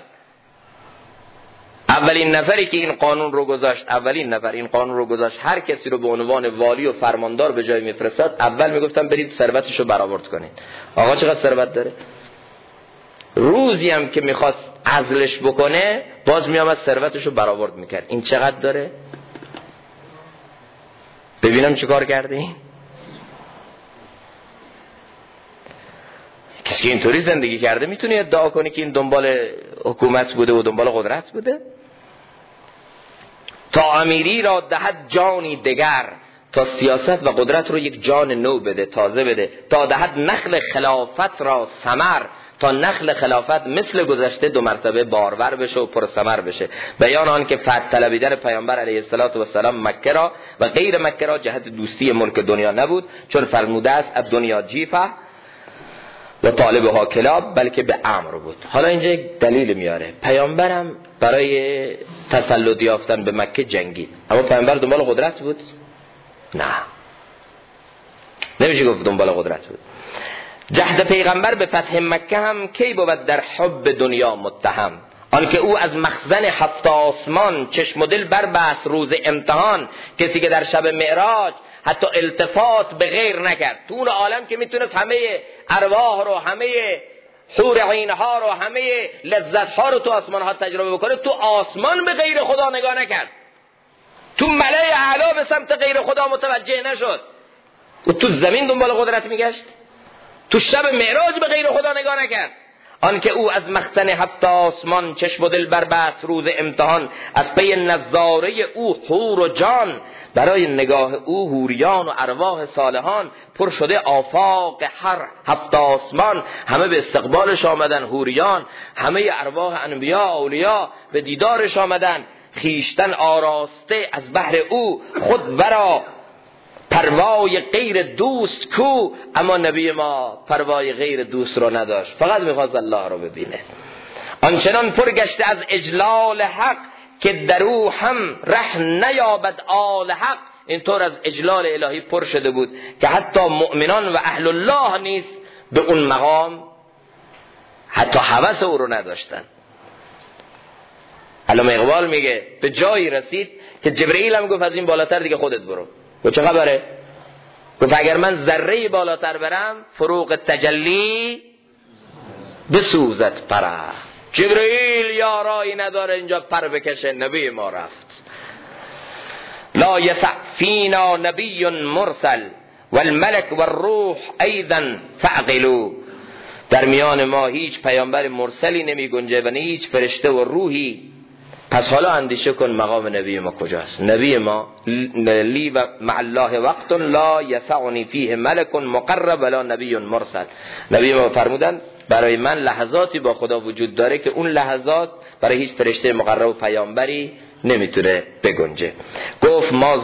اولین نفری که این قانون رو گذاشت، هر کسی رو به عنوان والی و فرماندار به جای میفرستاد، اول میگفتن برید ثروتش رو برآورد کنید. آقا چقدر ثروت داره؟ روزی هم که میخواست عزلش بکنه باز میامد ثروتش رو برآورد میکرد. این چقدر داره؟ ببینم چی کار کرده این؟ کسی که اینطوری زندگی کرده میتونی ادعا کنی که این دنبال حکومت بوده و دنبال قدرت بوده؟ تا امیری را دهد جانی دگر، تا سیاست و قدرت رو یک جان نو بده، تازه بده، تا دهد نخل خلافت را ثمر، تا نخل خلافت مثل گذشته 2 مرتبه بارور بشه و پرثمر بشه. بیان آن که فتح طلبیدن پیامبر علیه السلام مکه را و غیر مکه را جهت دوستی ملک دنیا نبود، چون فرموده است الدنیا جیفه و طالبها کلاب، بلکه به امر بود. حالا اینجا یک دلیل میاره، پیامبرم برای تسلط یافتن به مکه جنگید، اما پیامبر دنبال قدرت بود؟ نه، نمیشه گفت دنبال قدرت بود. جهد پیغمبر به فتح مکه هم کی بود در حب دنیا متهم؟ آنکه او از مخزن 7 آسمان چشم و دل بربست روز امتحان، کسی که در شب معراج حتی التفات به غیر نکرد. تو اون عالم که میتونست همه ارواح رو، همه حور عینها رو، همه لذتها رو تو آسمان ها تجربه بکنه، تو آسمان به غیر خدا نگاه نکرد، تو ملأ اعلی به سمت غیر خدا متوجه نشد، و تو زمین دنبال قدرت میگشت. تو شب معراج به غیر خدا نگاه نکرد. آنکه او از مخزن 7 آسمان چشم و دل بربست روز امتحان، از پی نظاره او حور و جان، برای نگاه او حوریان و ارواح صالحان پر شده آفاق هر 7 آسمان. همه به استقبالش آمدن، حوریان، همه ارواح انبیا اولیا به دیدارش آمدن، خیشتن آراسته از بحر او، خود ورا پروای غیر دوست کو. اما نبی ما پروای غیر دوست رو نداشت، فقط میخواست الله رو ببینه. آنچنان پرگشته از اجلال حق، که در او هم ره نیابد آل حق. اینطور از اجلال الهی پر شده بود که حتی مؤمنان و اهل الله نیست به اون مقام حتی هوس او رو نداشتن. علامه اقبال میگه به جایی رسید که جبرئیل هم گفت از این بالاتر دیگه خودت برو. و چه خبره؟ گفت اگر من ذره بالاتر برم فروغ تجلی بسوزد پره. جبرئیل یارایی نداره اینجا پر بکشه، نبی ما رفت. لا یسع فینا نبی مرسل والملک والروح ایضا فعقلوا. در میان ما هیچ پیامبر مرسلی نمی گنجه و نه هیچ فرشته و روحی. پس حالا اندیشه کن مقام نبی ما کجاست. نبی ما لی و مع الله وقت لا یسعنی فیه ملک مقرب ولا نبی مرسل. نبی ما فرمودن برای من لحظاتی با خدا وجود داره که اون لحظات برای هیچ فرشته مقرب و پیامبری نمیتونه بگنجه. گفت ما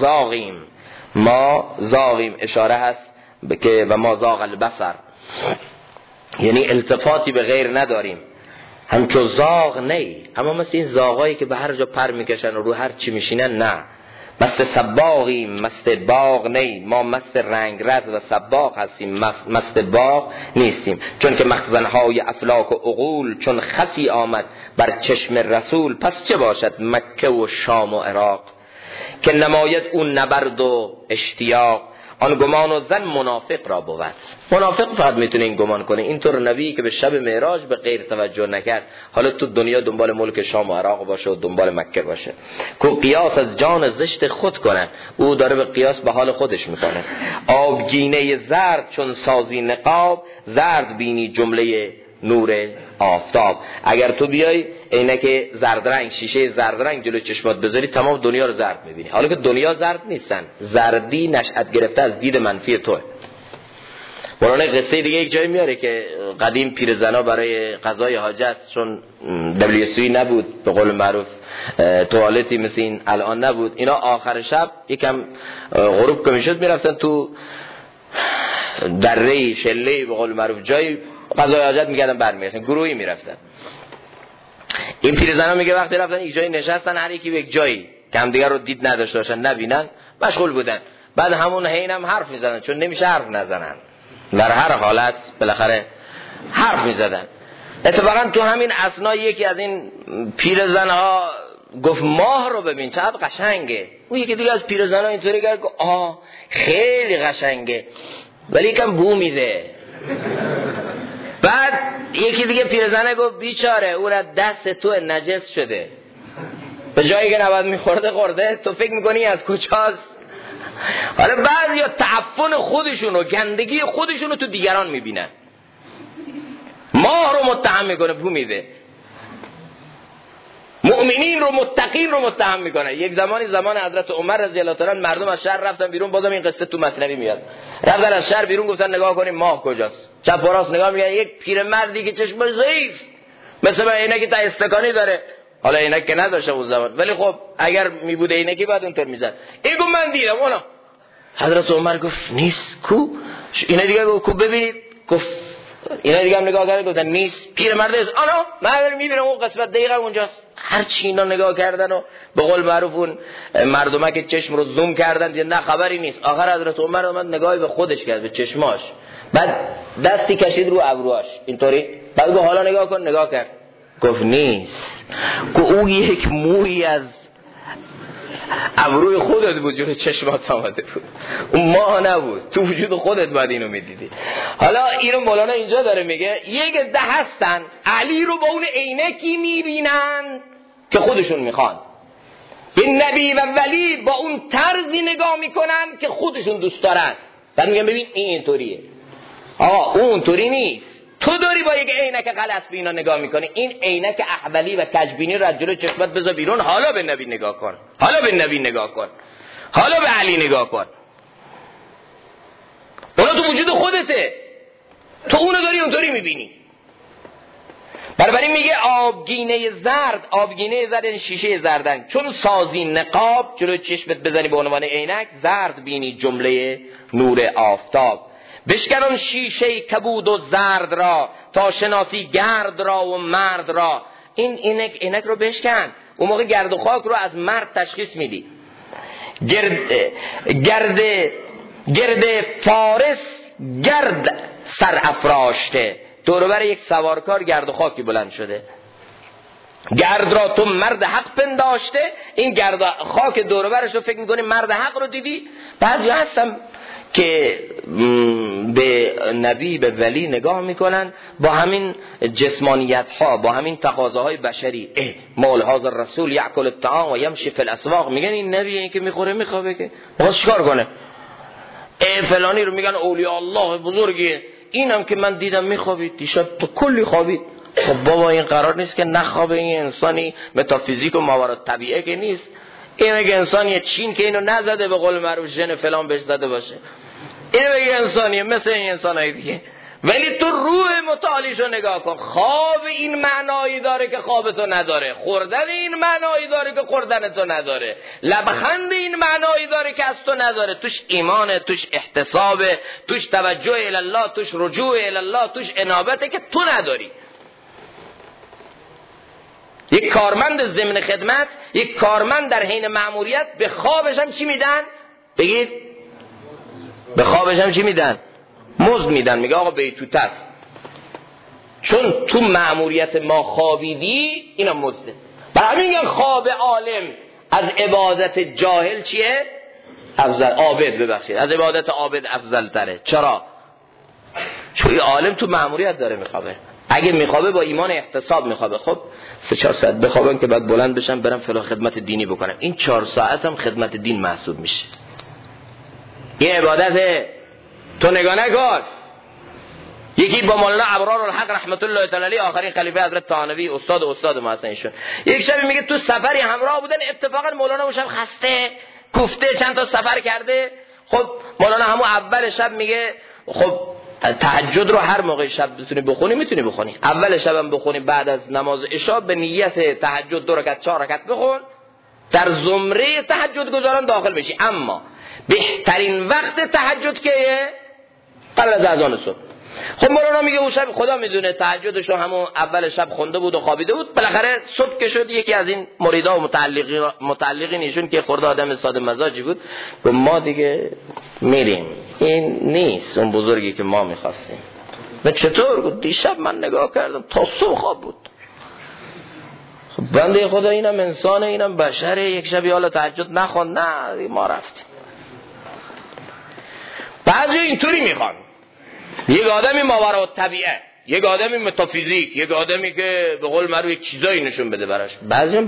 زاغیم اشاره هست که و ما زاغ البصر، یعنی التفاتی به غیر نداریم. همچون زاغ نه، اما مثل این زاغایی که به هر جا پر میکشن و رو هر چی میشینن، نه. مست سباغیم، مست باغ نه، ما مست رنگ رز و سباغ هستیم، مست باغ نیستیم. چون که مخزنهای افلاک و عقول چون خسی آمد بر چشم رسول، پس چه باشد مکه و شام و عراق. که نماید اون نبرد و اشتیاق، آن گمان و زن منافق را بود. منافق فقط میتونه این گمان کنه. اینطور نبی که به شب معراج به غیر توجه نکرد، حالا تو دنیا دنبال ملک شام و عراق باشه و دنبال مکه باشه. کو قیاس از جان زشت خود کنه، او داره به قیاس به حال خودش میکنه. آبگینه زرد چون سازی نقاب، زرد بینی جمله نور آفتاب. اگر تو بیای عینک زرد رنگ، شیشه زرد رنگ جلو چشمات بذاری، تمام دنیا رو زرد میبینی. حالا که دنیا زرد نیستن، زردی نشأت گرفته از دید منفی توه. مولانا قصه دیگه یک جایی میاره که قدیم پیرزنا برای قضای حاجت، چون WC نبود به قول معروف، توالتی مثل این الان نبود، اینا آخر شب یکم غروب که میشد میرفتن تو دره شله به قول معروف جایی قضای حاجت میکردن، برمیگشتن گروهی میرفتن. این پیرزنا میگه وقتی رفتن یک جایی نشستن، هر یکی به یک جایی که هم دیگر رو دید نداشته باشن، نبینن، مشغول بودن. بعد همون حینم حرف میزدن، چون نمیشه حرف نزنن، در هر حالت بالاخره حرف میزدن. اتفاقا تو همین اثنا یکی از این پیرزنها گفت ماه رو ببین چقدر قشنگه. اون یکی دیگه از پیرزنها اینطوری کرد گفت آه خیلی قشنگه ولی کم بو میده. بعد یکی دیگه پیرزنه گفت بیچاره اون از دست تو نجس شده، به جایی که نباید خورده، تو فکر میکنی از کجاست؟ حالا بعضی تعفن خودشونو، گندگی خودشونو تو دیگران میبینن. ماه رو متهم میکنه بو میده، مؤمنین رو، متقین رو متهم میکنه. یک زمان حضرت عمر رضی الله تعالی عنه مردم از شهر رفتن بیرون، بازم این قصه تو مثنوی میاد. رفتن از شهر بیرون گفتن نگاه کنیم ماه کجاست. چپ و راست نگاه میکنن، یک پیرمردی که چشمش ضعیف مثل من عینکی تا استکانی داره، حالا عینک که نداشته اون زمان، ولی خب اگر میبوده عینکی بعد اونطور میزد. این گفت من دیدم اونا. حضرت عمر گفت نیست کو؟ اینا دیگه گفت کو ببینید، گفت اینا دیگه هم نگاه کردن گفتن نیست. پیرمرد آنا من میبینم اون قسمت دقیقاً اونجاست. هر چی اینا نگاه کردن و به قول معروف اون مردمه که چشم رو زوم کردن دیگه نه خبری نیست. آخر حضرت عمر اومد نگاهی به خودش کرد، به چشماش، بعد دستی کشید رو ابروهاش اینطوری، بعد گفت حالا نگاه کن. نگاه کرد گفت نیست. که اون یک مویی از ابروی خودت بود جلوی چشمات آمده بود، اون ماه نبود، تو وجود خودت باید اینو میدیدی. حالا اینو مولانا اینجا داره میگه یک ده هستن علی رو با اون عینکی میبینن که خودشون میخوان، به نبی و ولی با اون طرزی نگاه میکنن که خودشون دوست دارن. بعد میگن ببین این اینطوریه، آقا اون طوری نیست، تو داری با یک عینک غلط به اینا نگاه میکنی. این عینک احولی و کجبینی رو از جلوی چشمت بذار بیرون، حالا به نبی نگاه کن، حالا به نبی نگاه کن، حالا به علی نگاه کن. اونا تو وجود خودته، تو اونو داری اونطوری میبینی. بنابراین میگه آبگینه زرد، آبگینه زرد شیشه زردن چون سازی نقاب، جلوی چشمت بزنی به عنوان عینک، زرد بینی جمله نور آفتاب. بشکنن شیشه کبود و زرد را، تا شناسی گرد را و مرد را. این عینک رو بشکن، اون موقع گرد و خاک رو از مرد تشخیص میدی. گرد فارس گرد سر افراشته، دوربر یک سوارکار گرد و خاکی بلند شده. گرد را تو مرد حق پنداشته، این گرد خاک دوربرش رو فکر میکنی مرد حق رو دیدی. بعضی هستن که به نبی به ولی نگاه میکنن با همین جسمانیت ها، با همین تقاضاهای بشری. مال هذا الرسول یاکل الطعام و یمشی فی الاسواق، میگن این نبیه که میخوره میخوابه، که باز چیکار کنه؟ فلانی رو میگن اولیاء الله بزرگیه، اینم که من دیدم میخوابید دیشب تو کلی خوابید. خب بابا این قرار نیست که نخوابه، این انسانی متافیزیک و ماورا طبیعه که نیست، این اگه انسانیه چین که اینو نزده به قول معروف ژن فلان بهش زده باشه، اینو بگه انسانیه مثل این انسانای دیگه. ولی تو روح متعالیشو نگاه کن، خواب این معنایی داره که خواب تو نداره، خوردن این معنایی داره که خوردن تو نداره، لبخند این معنایی داره که از تو نداره، توش ایمانه، توش احتسابه، توش توجه الله، توش رجوع الله، توش انابته که تو نداری. یک کارمند ضمن خدمت، یک کارمند در حین مأموریت به خوابش هم چی میدن؟ بگید به خوابش هم چی میدن؟ مزد میدن. میگه آقا بیتوت است، چون تو مأموریت ما خوابیدی اینم مزده. برای همین میگن خواب عالم از عبادت جاهل چیه؟ افضل. عابد ببخشید، از عبادت عابد افضل تره. چرا؟ چون عالم تو مأموریت داره میخوابه. اگه میخوابه با ایمان احتساب میخوابه. خب 3-4 ساعت بخوابم که بعد بلند بشم برم فلان خدمت دینی بکنم، این 4 ساعت هم خدمت دین محسوب میشه. این عبادته. تو نگاه نکن. یکی با مولانا ابرار الحق رحمت الله تعالی علیه، آخرین خلیفه حضرت طحاوی، استاد ما هستن ایشون، یک شب میگه تو سفری همراه بودن، اتفاقا مولانا اون شب خسته کوفته چند تا سفر کرده. خب مولانا همون اول شب میگه خب تهجد رو هر موقع شب بتونی بخونی میتونی بخونی، اول شبم بخونی، بعد از نماز عشاء به نیت تهجد 2 رکعت 4 رکعت بخون، در زمره تهجد گزاران داخل بشی. اما بهترین وقت تهجد که قبل از اذان صبح. خب مولانا میگه اون شب خدا میدونه تهجدش رو همون اول شب خونده بود و خوابیده بود، بالاخره صبح که شد یکی از این مریدا و متعلقین ایشون که خورده آدم ساده مزاجی بود گفت ما دیگه میریم، این نیست اون بزرگی که ما میخواستیم. و چطور؟ گفت دیشب من نگاه کردم تا صبح خواب بود. خب بنده خدا اینم انسانه، اینم بشره، یک شبی حالا تهجد نخوند، نه ما رفتیم. بعضی اینطوری میخوان، یک آدمی ماورا طبیعه، یک آدمی متافیزیک، یک آدمی که به قول معروف یک چیزایی نشون بده براش. بعضیا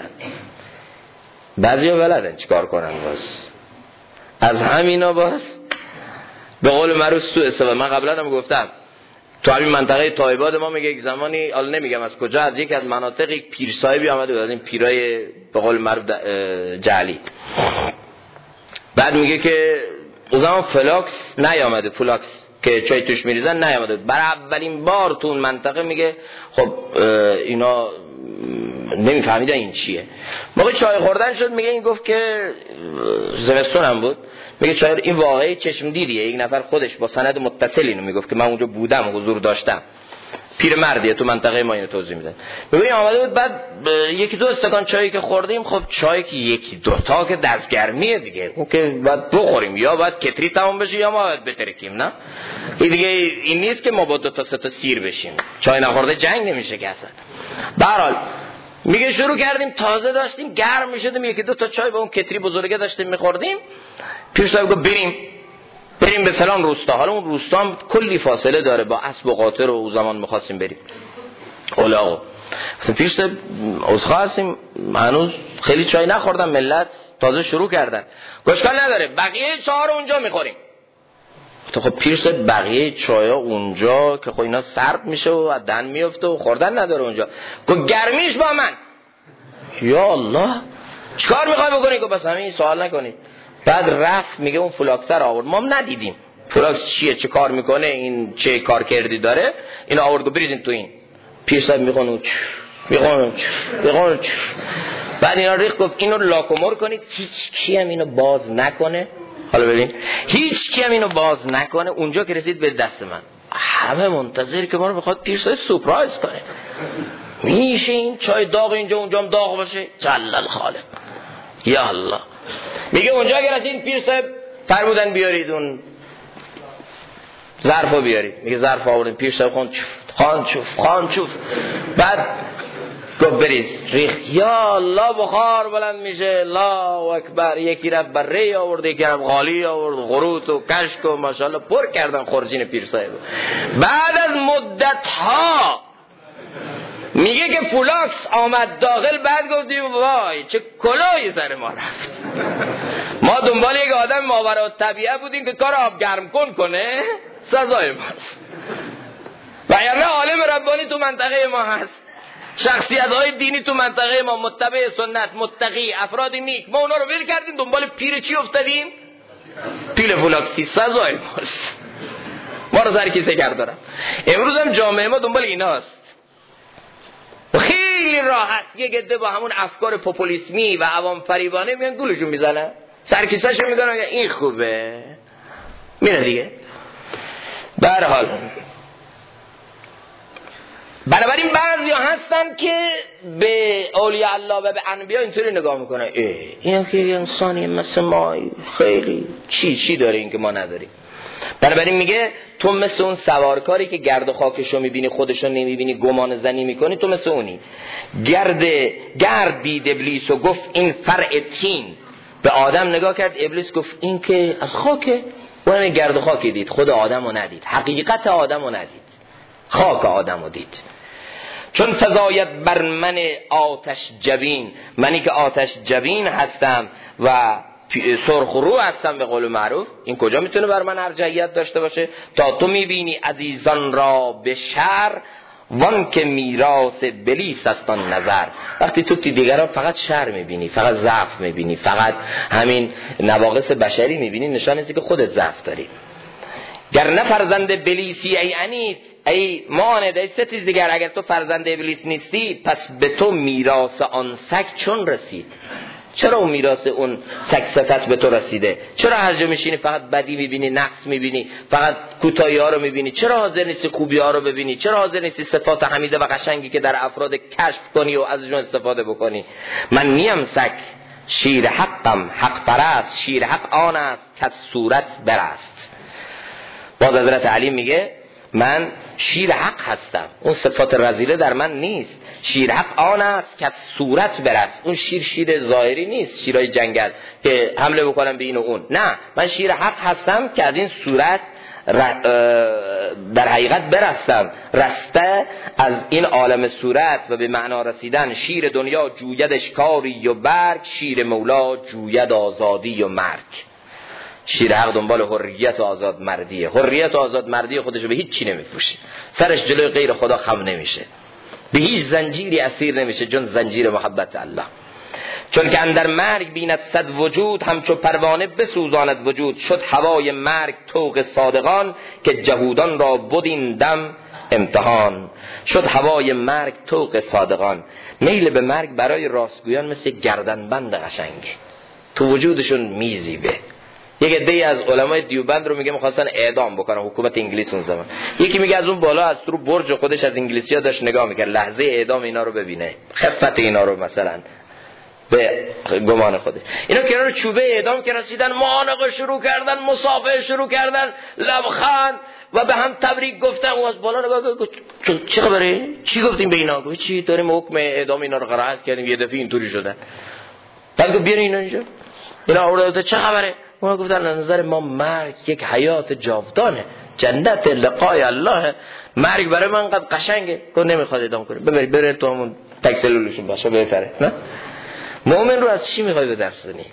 بلدن چیکار کنن. باز از همینا باز به قول معروف سوء استفاده. من قبلا هم گفتم تو همین منطقه تایباد ما میگه یک زمانی، حالا نمیگم از کجا، از یک از مناطق یک پیر صاحبی آمده بود، از این پیرای به قول معروف جعلی. بعد میگه که اون زمان فلاکس نیامده، فلاکس که چای توش میریزن نیامده. برای اولین بار تو اون منطقه میگه خب اینا نمیفهمیدن این چیه. موقع چای خوردن شد میگه این گفت که زمستون هم بود، میگه چای این واقعی چشم دیدیه. یک نفر خودش با سند متصل اینو میگفت که من اونجا بودم، حضور داشتم، پیر مردیه تو منطقه ما، اینو توضیح میدن. میگه آمده بود بعد 1-2 استکان چایی که خوردیم، خب چای که 1-2 تا که دستگرمیه دیگه، اون که باید بخوریم، یا باید کتری تمام بشه یا ما باید بترکیم. نه این دیگه این نیست که ما با 2 تا 3 تا سیر بشیم، چای نخورده جنگ نمیشه که اصلا. به هر حال میگه شروع کردیم، تازه داشتیم گرم میشدیم، 1-2 تا چای با اون کتری بزرگه داشتیم میخوردیم. پیر صاحب گفت بریم به فلان روستا. حالا اون روستا هم کلی فاصله داره با اسب و قاطر و اون زمان می‌خواستیم بریم. اولاغو پیر صاحب عذرخواه هستیم هنوز خیلی چای نخوردم، ملت تازه شروع کردن. گشکال نداره بقیه چای رو اونجا می‌خوریم. خب پیر صاحب بقیه چایا اونجا که خب اینا سرد میشه و از دهن میفته و خوردن نداره اونجا. گفت گرمیش با من. یا الله چیکار می‌خوای بکنی؟ گفت بس همین سوال نکنید. بعد رفت میگه اون فلاکسر آورد، ما هم ندیدیم فلاکس چیه، چه کار میکنه، این چه کار کردی داره، این آورد گفت بریزین تو این. پیر صاحب میخونه بعد اینا ریخت، گفت اینو لاکومور کنید، هیچ کی هم اینو باز نکنه. حالا ببین هیچ کی هم اینو باز نکنه. اونجا که رسید به دست من همه منتظر که ما رو بخواد پیر صاحب سورپرایز کنه. میشه این چای داغ اینجا اونجا هم داغ باشه؟ جل الخالق. یا الله. میگه اونجا که رسید پیر صاحب فرمودن بیارید اون ظرفو بیارید. میگه ظرف آوردن، پیر صاحب خان چوف. بعد گفت بریز، ریخت، یا الله بخار بلند میشه، الله اکبر. یکی رفت بره آورد، یکی رفت غالی آورد، غروت و کشک و ماشاءالله پر کردن خورجین پیر صاحب. بعد از مدت ها میگه که فولاکس آمد داخل، بعد گفتیم وای چه کلاهی سر ما رفت. ما دنبال یک آدم ماوراءالطبیعه بودیم که کار آب گرم کنه، سزای ماست. و یعنی عالم ربانی تو منطقه ما هست، شخصیت‌های دینی تو منطقه ما، متبع سنت، متقی، افراد نیک، ما اونا رو ول کردیم دنبال پیر چی افتادیم؟ پیل فولاکسی، سزای ماست. ما رو سر کیسه کردارم. امروز هم جامعه ما دنبال ایناست. خیلی راحت یک عده با همون افکار پوپولیسمی و عوام فریبانه میان گولشون میزنن، سرکیسه‌شون میدونن این خوبه، میره دیگه. به هر حال بنابراین بعضی هستن که به اولیاء الله و به انبیا اینطوری نگاه میکنن، این که انسانی مثل ما خیلی چی داره این که ما نداریم. بنابراین میگه تو مثل اون سوارکاری که گرد و خاکشو میبینی خودشو نمیبینی، گمان زنی میکنی، تو مثل اونی. گرد دید ابلیس و گفت این فرع تین. به آدم نگاه کرد، ابلیس گفت این که از خاکه. اونم گرد و خاکی دید، خود آدمو ندید، حقیقت آدمو ندید، خاک آدمو دید. چون فزاید بر من آتش جبین، منی که آتش جبین هستم و سرخ رو هستم به قول معروف، این کجا میتونه بر من ارجحیت داشته باشه؟ تا تو میبینی عزیزان را به شر، وان که میراث بلیس است آن نظر. وقتی تو دیگران فقط شر میبینی، فقط ضعف میبینی، فقط همین نواقص بشری میبینی، نشان اینه که خودت ضعف داری. گر نه فرزند بلیسی ای انیت، ای ماند، ای ستیز دیگر، اگر تو فرزند ابلیس نیستی پس به تو میراث آن سگ چون رسید؟ چرا اون میراث اون سگ صفت به تو رسیده؟ چرا هر جا میشینی فقط بدی میبینی، نقص میبینی، فقط کوتاهی ها رو میبینی؟ چرا حاضر نیستی خوبی ها رو ببینی؟ چرا حاضر نیستی صفات حمیده و قشنگی که در افراد کشف کنی و ازشون استفاده بکنی؟ من نیم سگ، شیر حقم، حق پرست، شیر حق آن است که صورت برست. باز حضرت علی میگه من شیر حق هستم، اون صفات رذیله در من نیست. شیر حق آن است که صورت برست. اون شیر ظاهری نیست، شیرای جنگل که حمله بکنم به این و اون. نه، من شیر حق هستم که از این صورت در حقیقت برستم. رسته از این عالم صورت و به معنا رسیدن. شیر دنیا جوید اشکاری و برگ، شیر مولا جوید آزادی و مرگ. شیر حق دنبال حریت و آزاد مردیه. حریت و آزاد مردی خودشو به هیچ چی نمیفروشه، سرش جلوی غیر خدا خم نمیشه، به هیچ زنجیری اسیر نمیشه جز زنجیر محبت الله. چون که اندر مرگ بیند صد وجود، همچو پروانه بسوزاند وجود. شد هوای مرگ طوق صادقان، که جهودان را بود این دم امتحان. شد هوای مرگ طوق صادقان. میل به مرگ برای راستگویان مثل گردنبند قشنگه، تو وجودشون میزیبه. یک عده از علمای دیوبند رو میگه می‌خواستن اعدام بکنن، حکومت انگلیس اون زمان. یکی میگه از اون بالا از رو برج خودش از انگلیسی‌ها داشت نگاه میکرد، لحظه اعدام اینا رو ببینه، خفت اینا رو مثلا به گمان خوده. اینا کنار چوبه اعدام که رسیدن، معانقه شروع کردن، مصافحه شروع کردن، لبخند و به هم تبریک گفتن. اون از بالا نگاه کرد، چه خبره؟ چی گفتیم به اینا؟ گفت چی داریم حکم اعدام اینا رو قرائت کردیم، یه دفعه اینطوری شدن. بعد گفت بیارین اینجا. اینا آورده چه خبره؟ اونا گفتن نظر ما مرگ یک حیات جاودانه، جنت لقای الله. مرگ برای من قد قشنگه. گفت نمیخواد ادام کنه، ببرید تو همون تکسلولشون باشه بهتره. نه، مؤمن رو از چی میخوای بدرسونی؟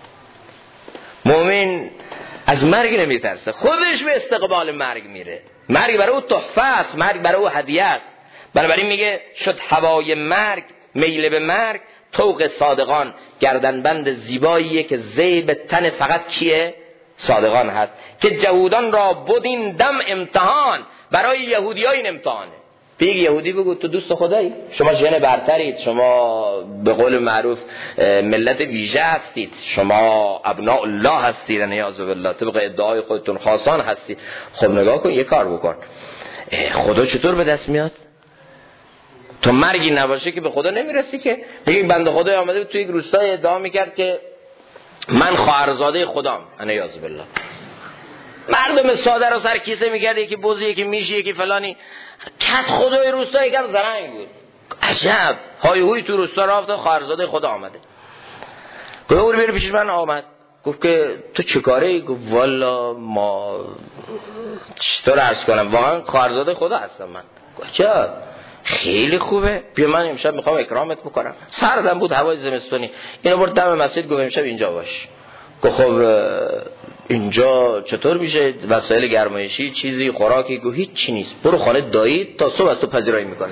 مؤمن از مرگ نمیترسه، خودش به استقبال مرگ میره. مرگ برای او تحفه است، مرگ برای او هدیه است. بنابراین میگه شد هوای مرگ، میل به مرگ طوق صادقان. گردنبند زیباییه که زیب تن فقط کیه؟ صادقان هست. که جهودان را بود این دم امتحان. برای یهودی ها این امتحانه. به یک یهودی بگو تو دوست خدایی، شما ژن برترید، شما به قول معروف ملت ویژه هستید، شما ابناء الله هستید، نیاز بالله طبق ادعای خودتون خاصان هستید. خب نگاه کن، یه کار بکن، خدا چطور به دست میاد؟ تو مرگی نباشه که به خدا نمیرسی که. یک بنده خدای آمده تو یک روستای ادعا میکرد که من خواهرزاده خدام، نیاز بالله. مردم ساده رو سر کیسه میکرد، یکی بوزی، یکی میشی، یکی فلانی. کس خدای روستا یکم زرنگ بود، عجب های هوی تو روستا رفت، خواهرزاده خدا آمده. گفت او بره پیش من. آمد گفت که تو چه کاره؟ گفت والا ما چطور عرض کنم، واقعا خواهرزاده خدا هستم من. گفت چه؟ خیلی خوبه، بیا من امشب میخوام اکرامت بکنم. سردم بود، هوای زمستونی. اینو برد دم مسجد، گفت امشب اینجا باش. گفت خب اینجا چطور میشه؟ وسایل گرمایشی، چیزی خوراکی؟ گفت هیچ چی نیست، برو خانه دایید تا صبح از تو پذیرایی میکنه.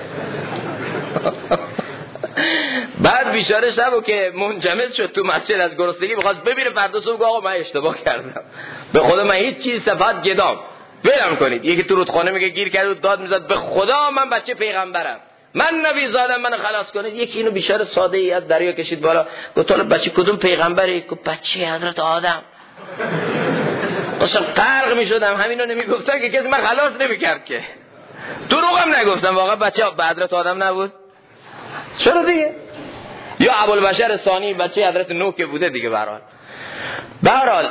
بعد بیچاره شبو که منجمد شد تو مسجد از گرسنگی، میخواست ببینه فردا صبح. آقا من اشتباه کردم، به خدا من هیچ چیز صفات گدام ولم کنید. یکی تو رودخانه میگه گیر کرد و داد میزد، به خدا من بچه پیغمبرم، من نبی زادم، منو خلاص کنید. یکی اینو بیچاره ساده ای از دریا کشید بالا. گفت حالا بچه کدوم پیغمبری؟ گفت بچه حضرت آدم. داشتم غرق میشدم، همینو نمیگفتن که کسی من خلاص نمیکرد که. دروغم نگفتم، واقعا بچه حضرت آدم نبود. چرا دیگه؟ یا ابوالبشر ثانی بچه حضرت نوح که بوده دیگه. بهرحال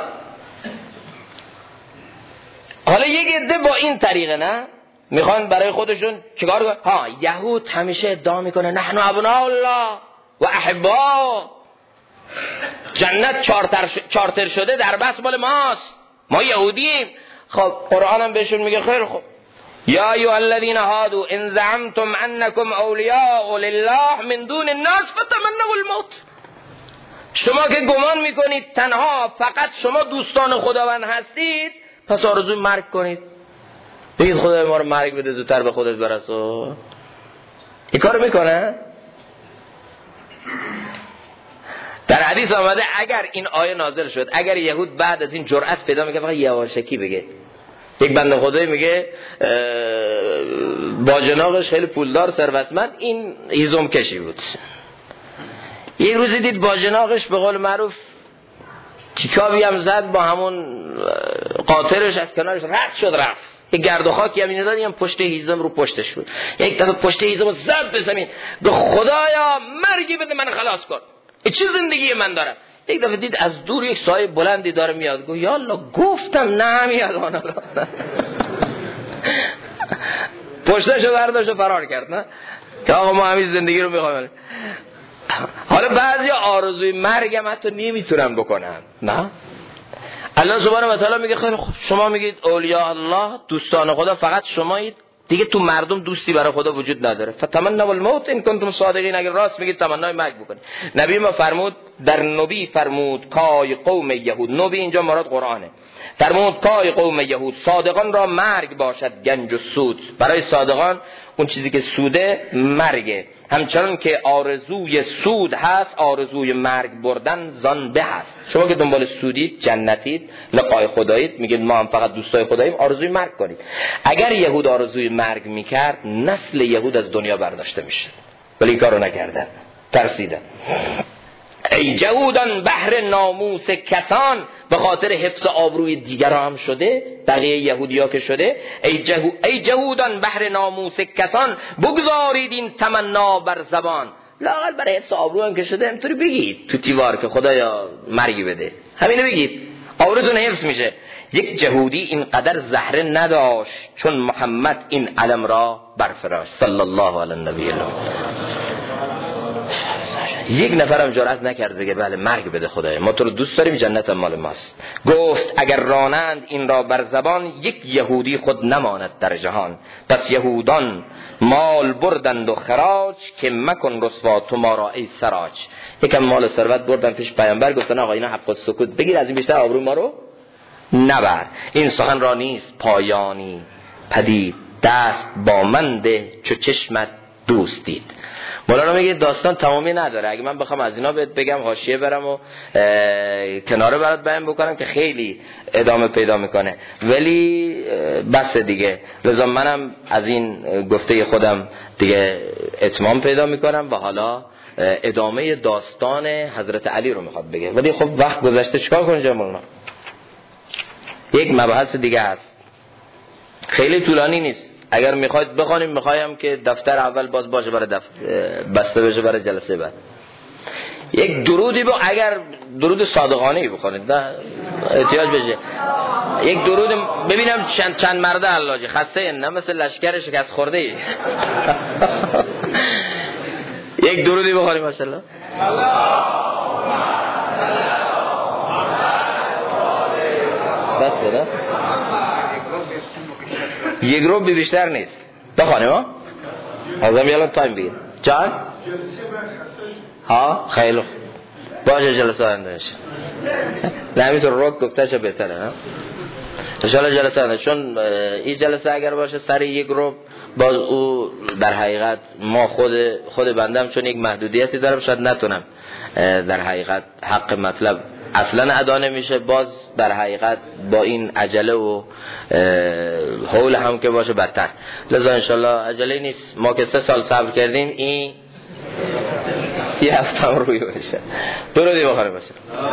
حالا یک عده با این طریقه نه میخوان برای خودشون چیکار کنن؟ یهود همیشه ادعا میکنه نحن ابناء الله و احباء، جنت چارتر شده در بس مال ماست، ما یهودیم. خب قرآن هم بهشون میگه خیلی خوب، یا ایها الذین هادوا ان زعمتم انکم اولیاء لله من دون الناس فتمنوا الموت. شما که گمان میکنید تنها فقط شما دوستان خداوند هستید، پس آرزوی مرگ کنید. بگید خدای ما رو مرگ بده، زودتر به خودت برسو. این کارو میکنه؟ در حدیث آمده اگر این آیه نازل شد، اگر یهود بعد از این جرأت پیدا میکنه فقط یواشکی بگه. یک بنده خدایی میگه باجناقش خیلی پولدار ثروتمند، این هیزم کشی بود. یک روزی دید باجناقش به قول معروف تیکابی هم زد با همون قاطرش از کنارش رد شد رفت. یک گرد و خاکی هم می‌زد، هم پشت هیزم رو پشتش بود. یک دفعه پشت هیزم رو زد به زمین، گفت خدایا مرگی بده من خلاص کن، این چه زندگی من دارم. یک دفعه دید از دور یک سایه بلندی داره میاد، گفت یا الله گفتم نمیاد آن. پشتشو برداشت و فرار کرد. نه که آقا ما همین زندگی رو میخوایم. حالا بعضی آرزوی مرگ هم حتی نمیتونن بکنن. نه الله سبحانه و تعالی میگه خیلی خوب، شما میگید اولیاء الله، دوستان خدا فقط شمایید، دیگه تو مردم دوستی برای خدا وجود نداره. فتمنوا الموت ان کنتم صادقین، اگر راست میگید تمنای مرگ بکنید. نبی ما فرمود، در نبی فرمود کای قوم یهود، نبی اینجا مراد قرآنه، فرمود کای قوم یهود، صادقان را مرگ باشد گنج و سود. برای صادقان اون چیزی که سوده مرگه، همچنان که آرزوی سود هست آرزوی مرگ بردن زان به هست. شما که دنبال سودید، جنتید، لقای خدایید، میگید ما هم فقط دوستای خداییم، آرزوی مرگ کنید. اگر یهود آرزوی مرگ میکرد نسل یهود از دنیا برداشته میشد، ولی این کارو نکردن، ترسیدن. ای جهودان بهر ناموس کسان، به خاطر حفظ آبروی دیگران هم شده، بقیه یهودیا که شده. ای جهودان بهر ناموس کسان، بگذارید این تمنا بر زبان. لااقل برای حفظ آبرو هم که شده همینطوری بگید تو تیوار که خدایا مرگی بده، همینو بگید، آبروتون حفظ میشه. یک جهودی اینقدر زهره نداشت چون محمد این علم را برفراشت صلی الله علی النبی. یک نفرم جرأت نکرد بگه بله مرگ بده خدایا، ما تو رو دوست داریم، جنت مال ماست. گفت اگر رانند این را بر زبان، یک یهودی خود نماند در جهان. پس یهودان مال بردند و خراج، که مکن رسوا تو ما را ای سراج. یکم مال ثروت بردن پیش پیامبر، گفتن آقا اینا حق السکوت بگیر، از این بیشتر آبرو ما رو نبر. این سخن را نیست پایانی پدید، دست با من ده چو چشمت دوست دید. مولانا میگه داستان تمامی نداره، اگه من بخوام از اینا بهت بگم حاشیه برم و کناره برات بیان بکنم که خیلی ادامه پیدا میکنه، ولی بس دیگه. لذا منم از این گفته خودم دیگه اتمام پیدا میکنم و حالا ادامه داستان حضرت علی رو میخواد بگه، ولی خب وقت گذشته، چیکار کنیم مولانا؟ یک مبحث دیگه هست، خیلی طولانی نیست، اگر میخواید بخونیم، میخوایم که دفتر اول باز باشه برای بسته بشه برای جلسه بعد. یک درودی اگر درود صادقانه بخونید، نه احتیاج بشه یک درود ببینم چند مرده حلاجه خسته، نه مثل لشکر شکست خورده ای. یک درودی بخونیم ماشاءالله. بس نه؟ یک رو بیشتر نیست. بخونیم ها؟ ازم یالا تایم بگیر. جان؟ ها؟ خیلی باشه جلسه آینده نشه. نمیتون رو گفته چه بهتره ها؟ انشاءالله جلسه آینده، چون این جلسه اگر باشه سر یک رو باز او در حقیقت ما خود بندم چون یک محدودیتی دارم شاید نتونم در حقیقت حق مطلب اصلا ادا نمیشه، باز در حقیقت با این عجله و حول هم که باشه بدتر. لذا انشالله عجله نیست، ما که 3 سال صبر کردیم این یه هفته هم روی باشه. درودی بخوره باشه.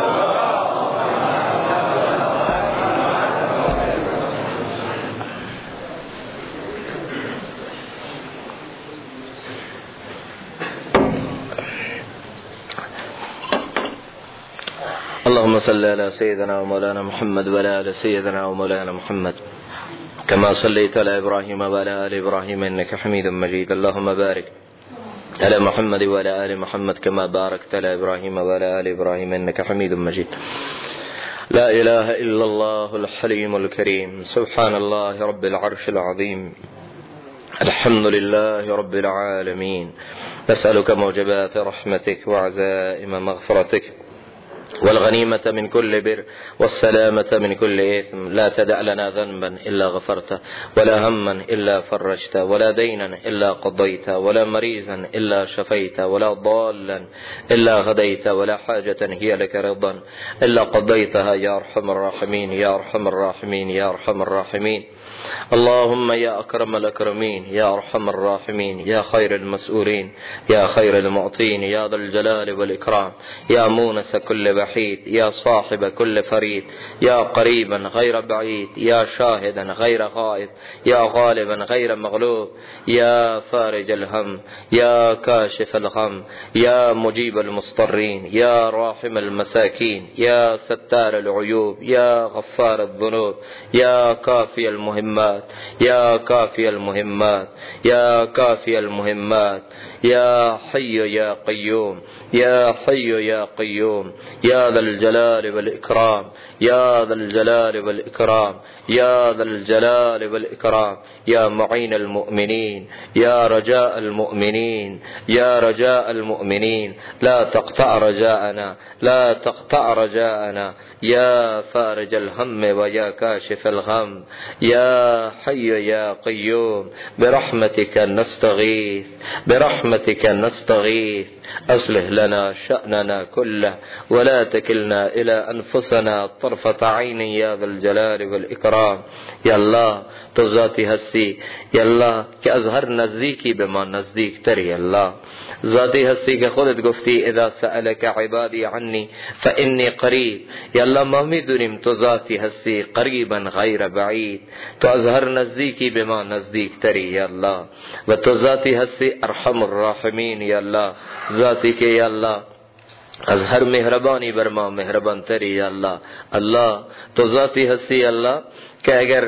اللهم صل على سيدنا ومولانا محمد وعلى آل سيدنا ومولانا محمد كما صليت على إبراهيم وعلى آل إبراهيم إنك حميد مجيد. اللهم بارك على محمد وعلى آل محمد كما باركت على إبراهيم وعلى آل إبراهيم إنك حميد مجيد. لا إله إلا الله الحليم الكريم سبحان الله رب العرش العظيم الحمد لله رب العالمين. نسألك موجبات رحمتك وعزائم مغفرتك والغنيمة من كل بر والسلامة من كل إثم. لا تدع لنا ذنبا إلا غفرته ولا هما إلا فرجته ولا دينا إلا قضيته ولا مريضا إلا شفيته ولا ضالا إلا هديته ولا حاجة هي لك رضا إلا قضيتها يا أرحم الراحمين يا أرحم الراحمين يا أرحم الراحمين. اللهم يا أكرم الأكرمين يا أرحم الراحمين يا خير المسؤولين يا خير المعطين يا ذا الجلال والإكرام يا مونس كل وحيد يا صاحب كل فريد يا قريبا غير بعيد يا شاهدا غير غائب يا غالبا غير مغلوب يا فارج الهم يا كاشف الغم يا مجيب المضطرين يا راحم المساكين يا ستار العيوب يا غفار الذنوب يا كافي المهمات يا كافي المهمات يا كافي المهمات يا حي يا قيوم يا حي يا قيوم يا ذا الجلال والإكرام يا ذا الجلال والإكرام يا ذا الجلال والإكرام يا معين المؤمنين يا رجاء المؤمنين يا رجاء المؤمنين لا تقطع رجاءنا لا تقطع رجاءنا يا فارج الهم ويا كاشف الغم يا حي يا قيوم برحمتك نستغيث برحمتك نستغيث أصلح لنا شأننا كله ولا تكلنا إلى أنفسنا طرفة عين يا ذا الجلال والإكرام. یا الله تو ذاتی هستی، یا الله که از هر نزدیکی به ما نزدیک تری. الله ذاتی هستی که خودت گفتی اذا سألك عبادی عنی فإنی قریب. یا الله ما میدونیم تو ذاتی هستی قریبا غیر بعید، تو از هر نزدیکی به ما نزدیک تری یا الله. و تو ذاتی هستی ارحم الراحمین یا الله، ذاتی که یا الله از هر مهربانی بر ما مهربان تری یا الله. الله تو ذاتی هستی الله که اگر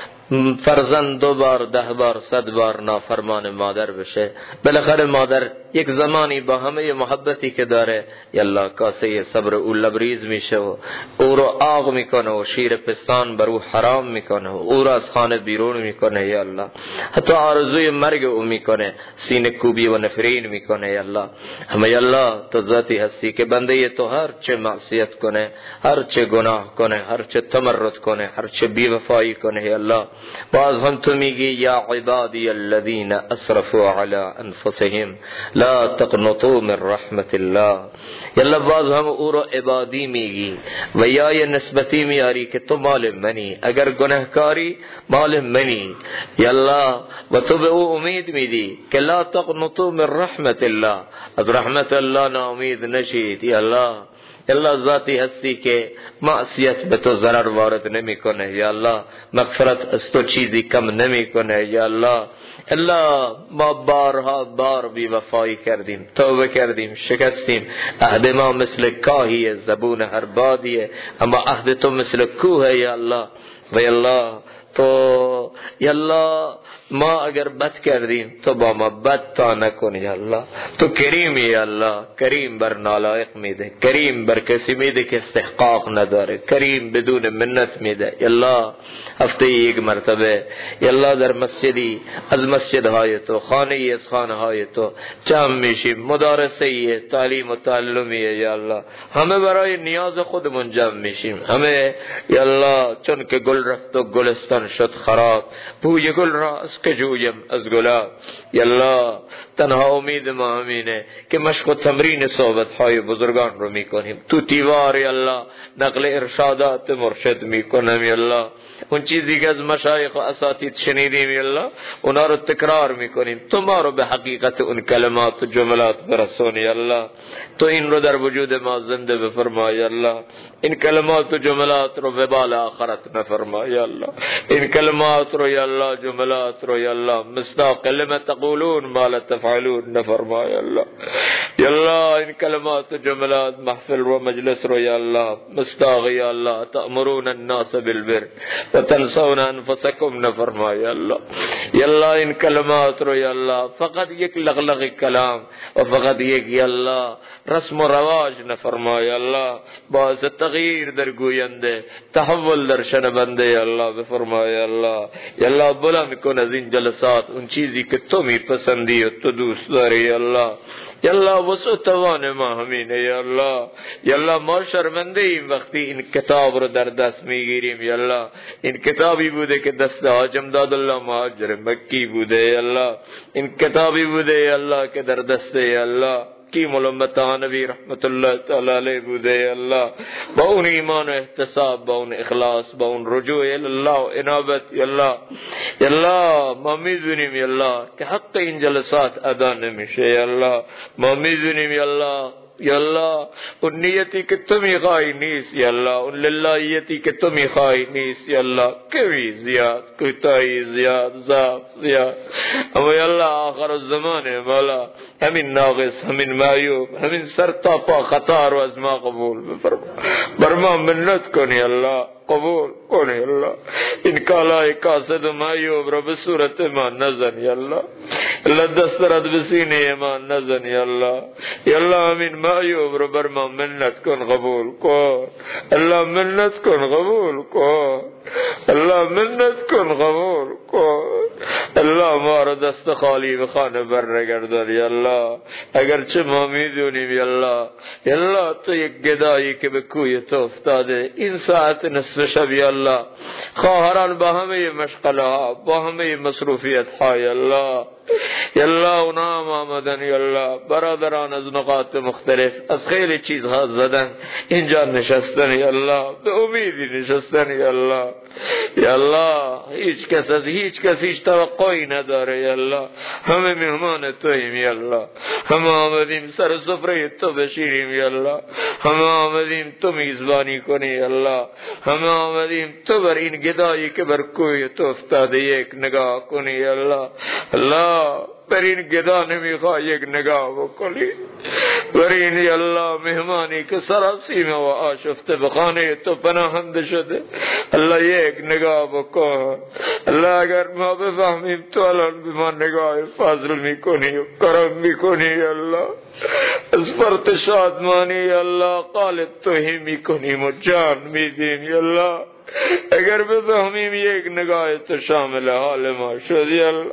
فرزند 2 بار 10 بار 100 بار نافرمان مادر بشه، بالاخره مادر یک زمانی با همه محبتی که داره یا الله کاسه صبر او لبریز میشه و او رو آغ میکنه و شیر پستان بر او حرام میکنه و او رو از خانه بیرون میکنه یا الله. حتی آرزوی مرگ او میکنه، سینه کوبی و نفرین میکنه یا الله. اما یا الله تو ذاتی هستی که بنده تو هر چه معصیت کنه، هر چه گناه کنه، هر چه تمرد کنه، هر چه بیوفایی کنه یا الله، باز هم تو میگی یا عبادی الذین اسرفوا علی انفسهم لا تقنطوا من رحمت الله. یا الله باز هم او رو عبادی میگی و یا یه نسبتی میاری که تو مال منی، اگر گناهکاری مال منی یا الله. و تو به او امید میدی که لا تقنطوا من رحمت الله، از رحمت الله ناامید نشید یا الله. الله ذاتی هستی که معصیت به تو ضرر وارد نمیکنه یا الله، مغفرت از تو چیزی کم نمیکنه یا الله. الله ما بارها بار بی وفایی کردیم، توبه کردیم، شکستیم. عهد ما مثل کاهی زبون هر بادیه، اما عهد تو مثل کوه یا الله. و یا الله تو یالله ما اگر بد کردیم تو با ما بد تا نکن یالله. تو کریمی یالله، کریم بر نالایق میده، کریم بر کسی میده که استحقاق نداره، کریم بدون منت میده یالله. هفته یک مرتبه یالله در مسجدی از مسجدهای تو، خانه ای از خانه های تو جمع میشیم، مدارسه تعلیم و تعلمیه یالله، همه برای نیاز خودمون جمع میشیم همه یالله. چون که گل رفت و گلستان شد خراب، بوی گل را از که جویم از گلاب یالله. تنها امید ما همینه که مشق و تمرین صحبت های بزرگان رو میکنیم، تو دیوار یالله نقل ارشادات مرشد میکنم یالله. اون چیزی که از مشایخ و اساتید شنیدیم یالله اونا رو تکرار میکنیم. تو ما رو به حقیقت اون کلمات و جملات برسون یالله. تو این رو در وجود ما زنده بفرما یالله. این کلمات و جملات رو وبال آخرت نفرما یالله. این کلمات رو یالله، جملات رو یالله مصداق لما تقولون ما لا تفعلون نفرما یالله. یالله این کلمات و جملات محفل و مجلس رو یالله مصداق یالله تأمرون الناس بالبر و تنسون انفسکم نفرما یالله. یالله این کلمات رو یالله فقط یک لغلغ کلام و فقط یک یالله رسم و رواج نفرما یالله، باعث تغییر در گوینده، تحول در شنونده یالله بفرما یالله. یالله بلند کن از این جلسات اون چیزی که تو میپسندی و تو دوست داری یالله. یالله وسع توان ما همینه یالله. یالله ما شرمنده ایم وقتی این کتاب رو در دست میگیریم یالله. این کتابی بوده که دست حاج امداد الله مهاجر مکی بوده یالله. این کتابی بوده یالله که در دست یالله حکیم الامت نبی رحمت الله تعالی علیه بوده یالله. با اون ایمان و احتساب، با اون اخلاص، با اون رجوع الله و انابت یالله. یالله ما میدونیم یالله که حق این جلسات ادا نمیشه یالله. ما میدونیم یالله یالله اون نیتی که تو میخوای نیست یالله، اون للهیتی که تو میخوای نیست یالله. کمی زیاد، کوتاهی زیاد، ضعف زیاد، اما یالله آخر الزمان مولا همین ناقص، همین معیوب، همین سر تا پا خطا رو از ما قبول بفرما. بر ما منت کنی الله، قبول کنی الله. این کالای کاسد و معیوب رو به صورت ما نزن یالله. الله دست رد بسینه ما نزن یالله. یالله همین معیوب رو بر ما منت کن قبول کن. الله منت کن قبول کن. الله منت کن قبول کن. الله ما رو دست خالی به خانه بر نگردان یالله. اگرچه ما میدونیم یالله، یالله تو یک گدایی که به کوی تو افتاده این ساعت نصف شب یالله، خواهران با همه مشغله ها، با همه مصروفیت ها یالله، یالله اونا هم آمدن یالله، برادران از نقاط مختلف از خیلی چیزها زدن اینجا نشستن یالله، به امیدی نشستن یالله. یالله هیچ کس از هیچ کس هیچ توقعی نداره یالله. همه مهمان توییم یالله، همه آمدیم سر سفره تو بشینیم یالله، همه آمدیم تو میزبانی کنی یالله، همه آمدیم تو بر این گدایی که بر کوی تو افتاده یک نگاه کنی یالله. الله بر این گدا نمیخواه یک نگاه بکنی، بر این یالله مهمانی که سراسیمه و آشفته به خانه تو پناهنده شده الله یک نگاه بکن. الله اگر ما بفهمیم تو الان به ما نگاه فضل میکنی و کرم میکنی الله، از فرط شادمانی الله قالب توهی میکنیم و جان میدیم الله. اگر بفهمیم یک نگاه تو شامل حال ما شدی الله.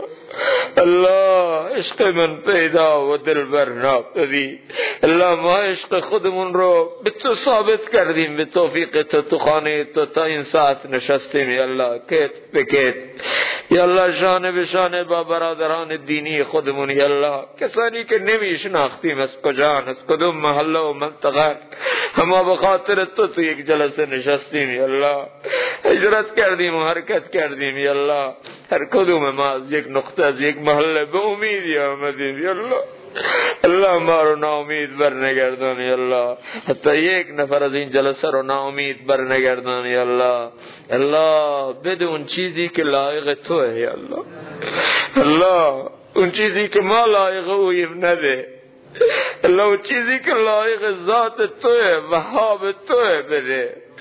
الله عشق من پیدا و دل بر ناپدید. الله ما عشق خودمون رو به تو ثابت کردیم به توفیق تو، تو خانه تو تا این ساعت نشستیم یا الله کت بکت یا الله، شانه به شانه با برادران دینی خودمون یا الله، کسانی که نمیشناختیم از کجان از کدوم محله و منطقه، اما به خاطر تو یک جلسه نشستیم یا الله، هجرت کردیم و حرکت کردیم یا الله، هر کدوم ما از یک نقطه از یک محله به امیدی آمدیم یا الله. الله ما رو ناامید بر نگردان یا الله، حتی یک نفر از این جلسه رو ناامید بر نگردان یا الله. الله بده اون چیزی که لایق توه یا الله. الله اون چیزی که ما لایق اویم نده. الله اون چیزی که لایق ذات توه وهاب توه بده.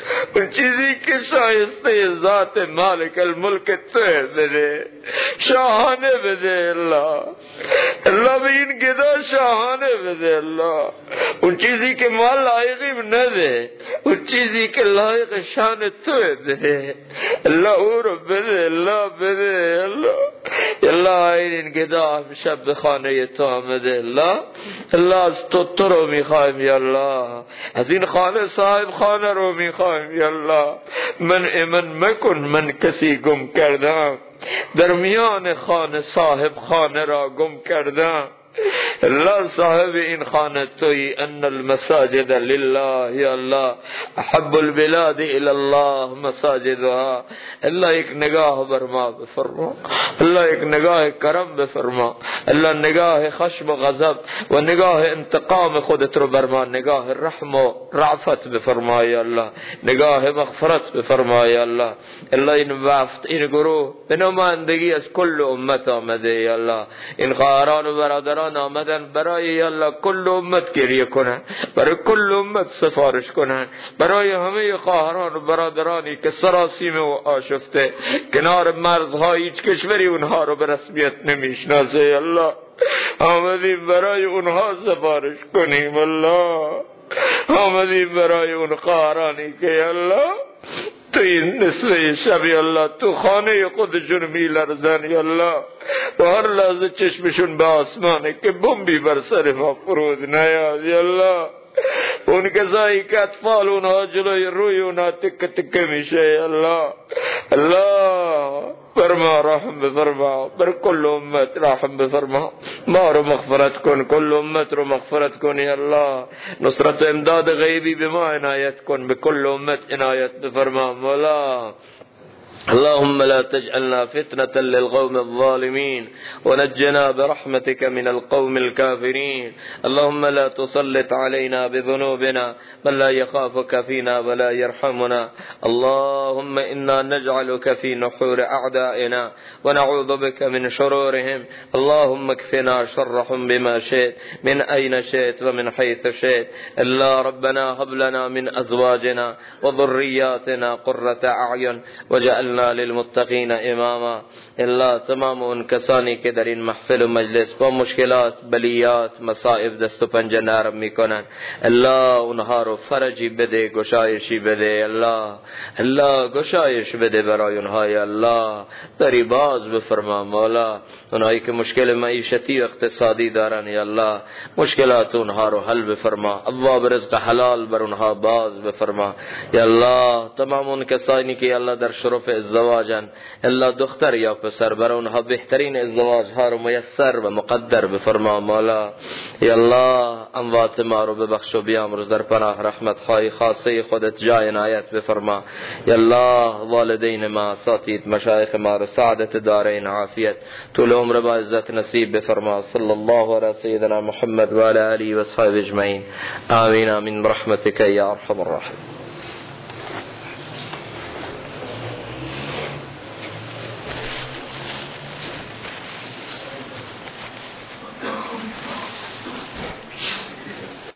اون چیزی که شایسته ذات مالک الملک توه بده، شاهانه بده الله. الله به این گدا شاهانه بده الله. اون چیزی که ما لایقیم نده، اون چیزی که لایق شان توه بده الله، او رو بده الله، بده الله. الله این گدا شب به خانه تو آمده الله. الله از تو رو میخوایم یا الله، از این خانه صاحب خانه رو میخوایم یا الله. من مکن، من کسی گم کردم، در میان خانه صاحب خانه را گم کردم. الله صاحب این خانه توی، ان المساجد لله یا الله، احب البلاد الى الله مساجدها. الله یک نگاه بر ما بفرما، الله یک نگاه کرم بفرما، الله نگاه خشم و غضب و نگاه انتقام خودت رو بر ما نگاه رحم و رعفت بفرما یا الله، نگاه مغفرت بفرما یا الله. الله این وفد، این گروه به نمایندگی از کل امت آمده یا الله. این خواهران و برادران آمدن برای یا الله کل امت گریه کنن، برای کل امت سفارش کنن، برای همه خواهران و برادرانی که سراسیمه و آشفته کنار مرزهای هیچ کشوری اونها رو به رسمیت نمیشناسه یا الله. آمدیم برای اونها سفارش کنیم الله، آمدیم برای اون خواهرانی که یا الله تو این نصفه شب یا الله تو خانه خودشون میلرزن یا الله، و هر لحظه چشمشون به آسمانه که بمبی بر سر ما فرود نیاد یا الله. اون کسایی که اطفال اونها جلوی روی اونها تکه تکه میشه یا الله. الله فرما رحم بفرما، بر کل امت رحم بفرما، ما رو مغفرت کن، کل امت رو مغفرت کن یا الله. نصرت امداد غیبی به ما عنایت کن، به کل امت عنایت بفرما مولا. اللهم لا تجعلنا فتنة للقوم الظالمين ونجنا برحمتك من القوم الكافرين. اللهم لا تسلط علينا بذنوبنا من لا يخافك فينا ولا يرحمنا. اللهم إنا نجعلك في نحور أعدائنا ونعوذ بك من شرورهم. اللهم اكفنا شرهم بما شئت من أين شئت ومن حيث شئت. الله ربنا هب لنا من أزواجنا وذرياتنا قرة أعين وجعلنا للمتقین اماما. الله تمام اون کسانی که در این محفل و مجلس با مشکلات، بلیات، مصائب دست و پنجه نرم میکنن، الله اونها رو فرجی بده، گشایشی بده الله. الله گشایش بده برای اونها یا الله. دری باز بفرما مولا. اونهایی که مشکل معیشتی و اقتصادی دارن یا الله مشکلات اونها رو حل بفرما. ابواب رزق حلال بر اونها باز بفرما یا الله. تمام اون کسانی که یا الله در شرف ازدواجن، الله دختر یا پسر، بر اونها بهترین ازدواج ها رو میسر و مقدر بفرما مولا. یا الله اموات ما رو ببخش و بیامرز، در پناه رحمت های خاصه خودت جای عنایت بفرما یا الله. والدین ما، اساتید، مشایخ ما رو سعادت دارین، عافیت، طول عمر با عزت نصیب بفرما. صلی الله علی سیدنا محمد و علی آله و اصحابه اجمعین. آمین آمین برحمتک یا ارحم الراحمین.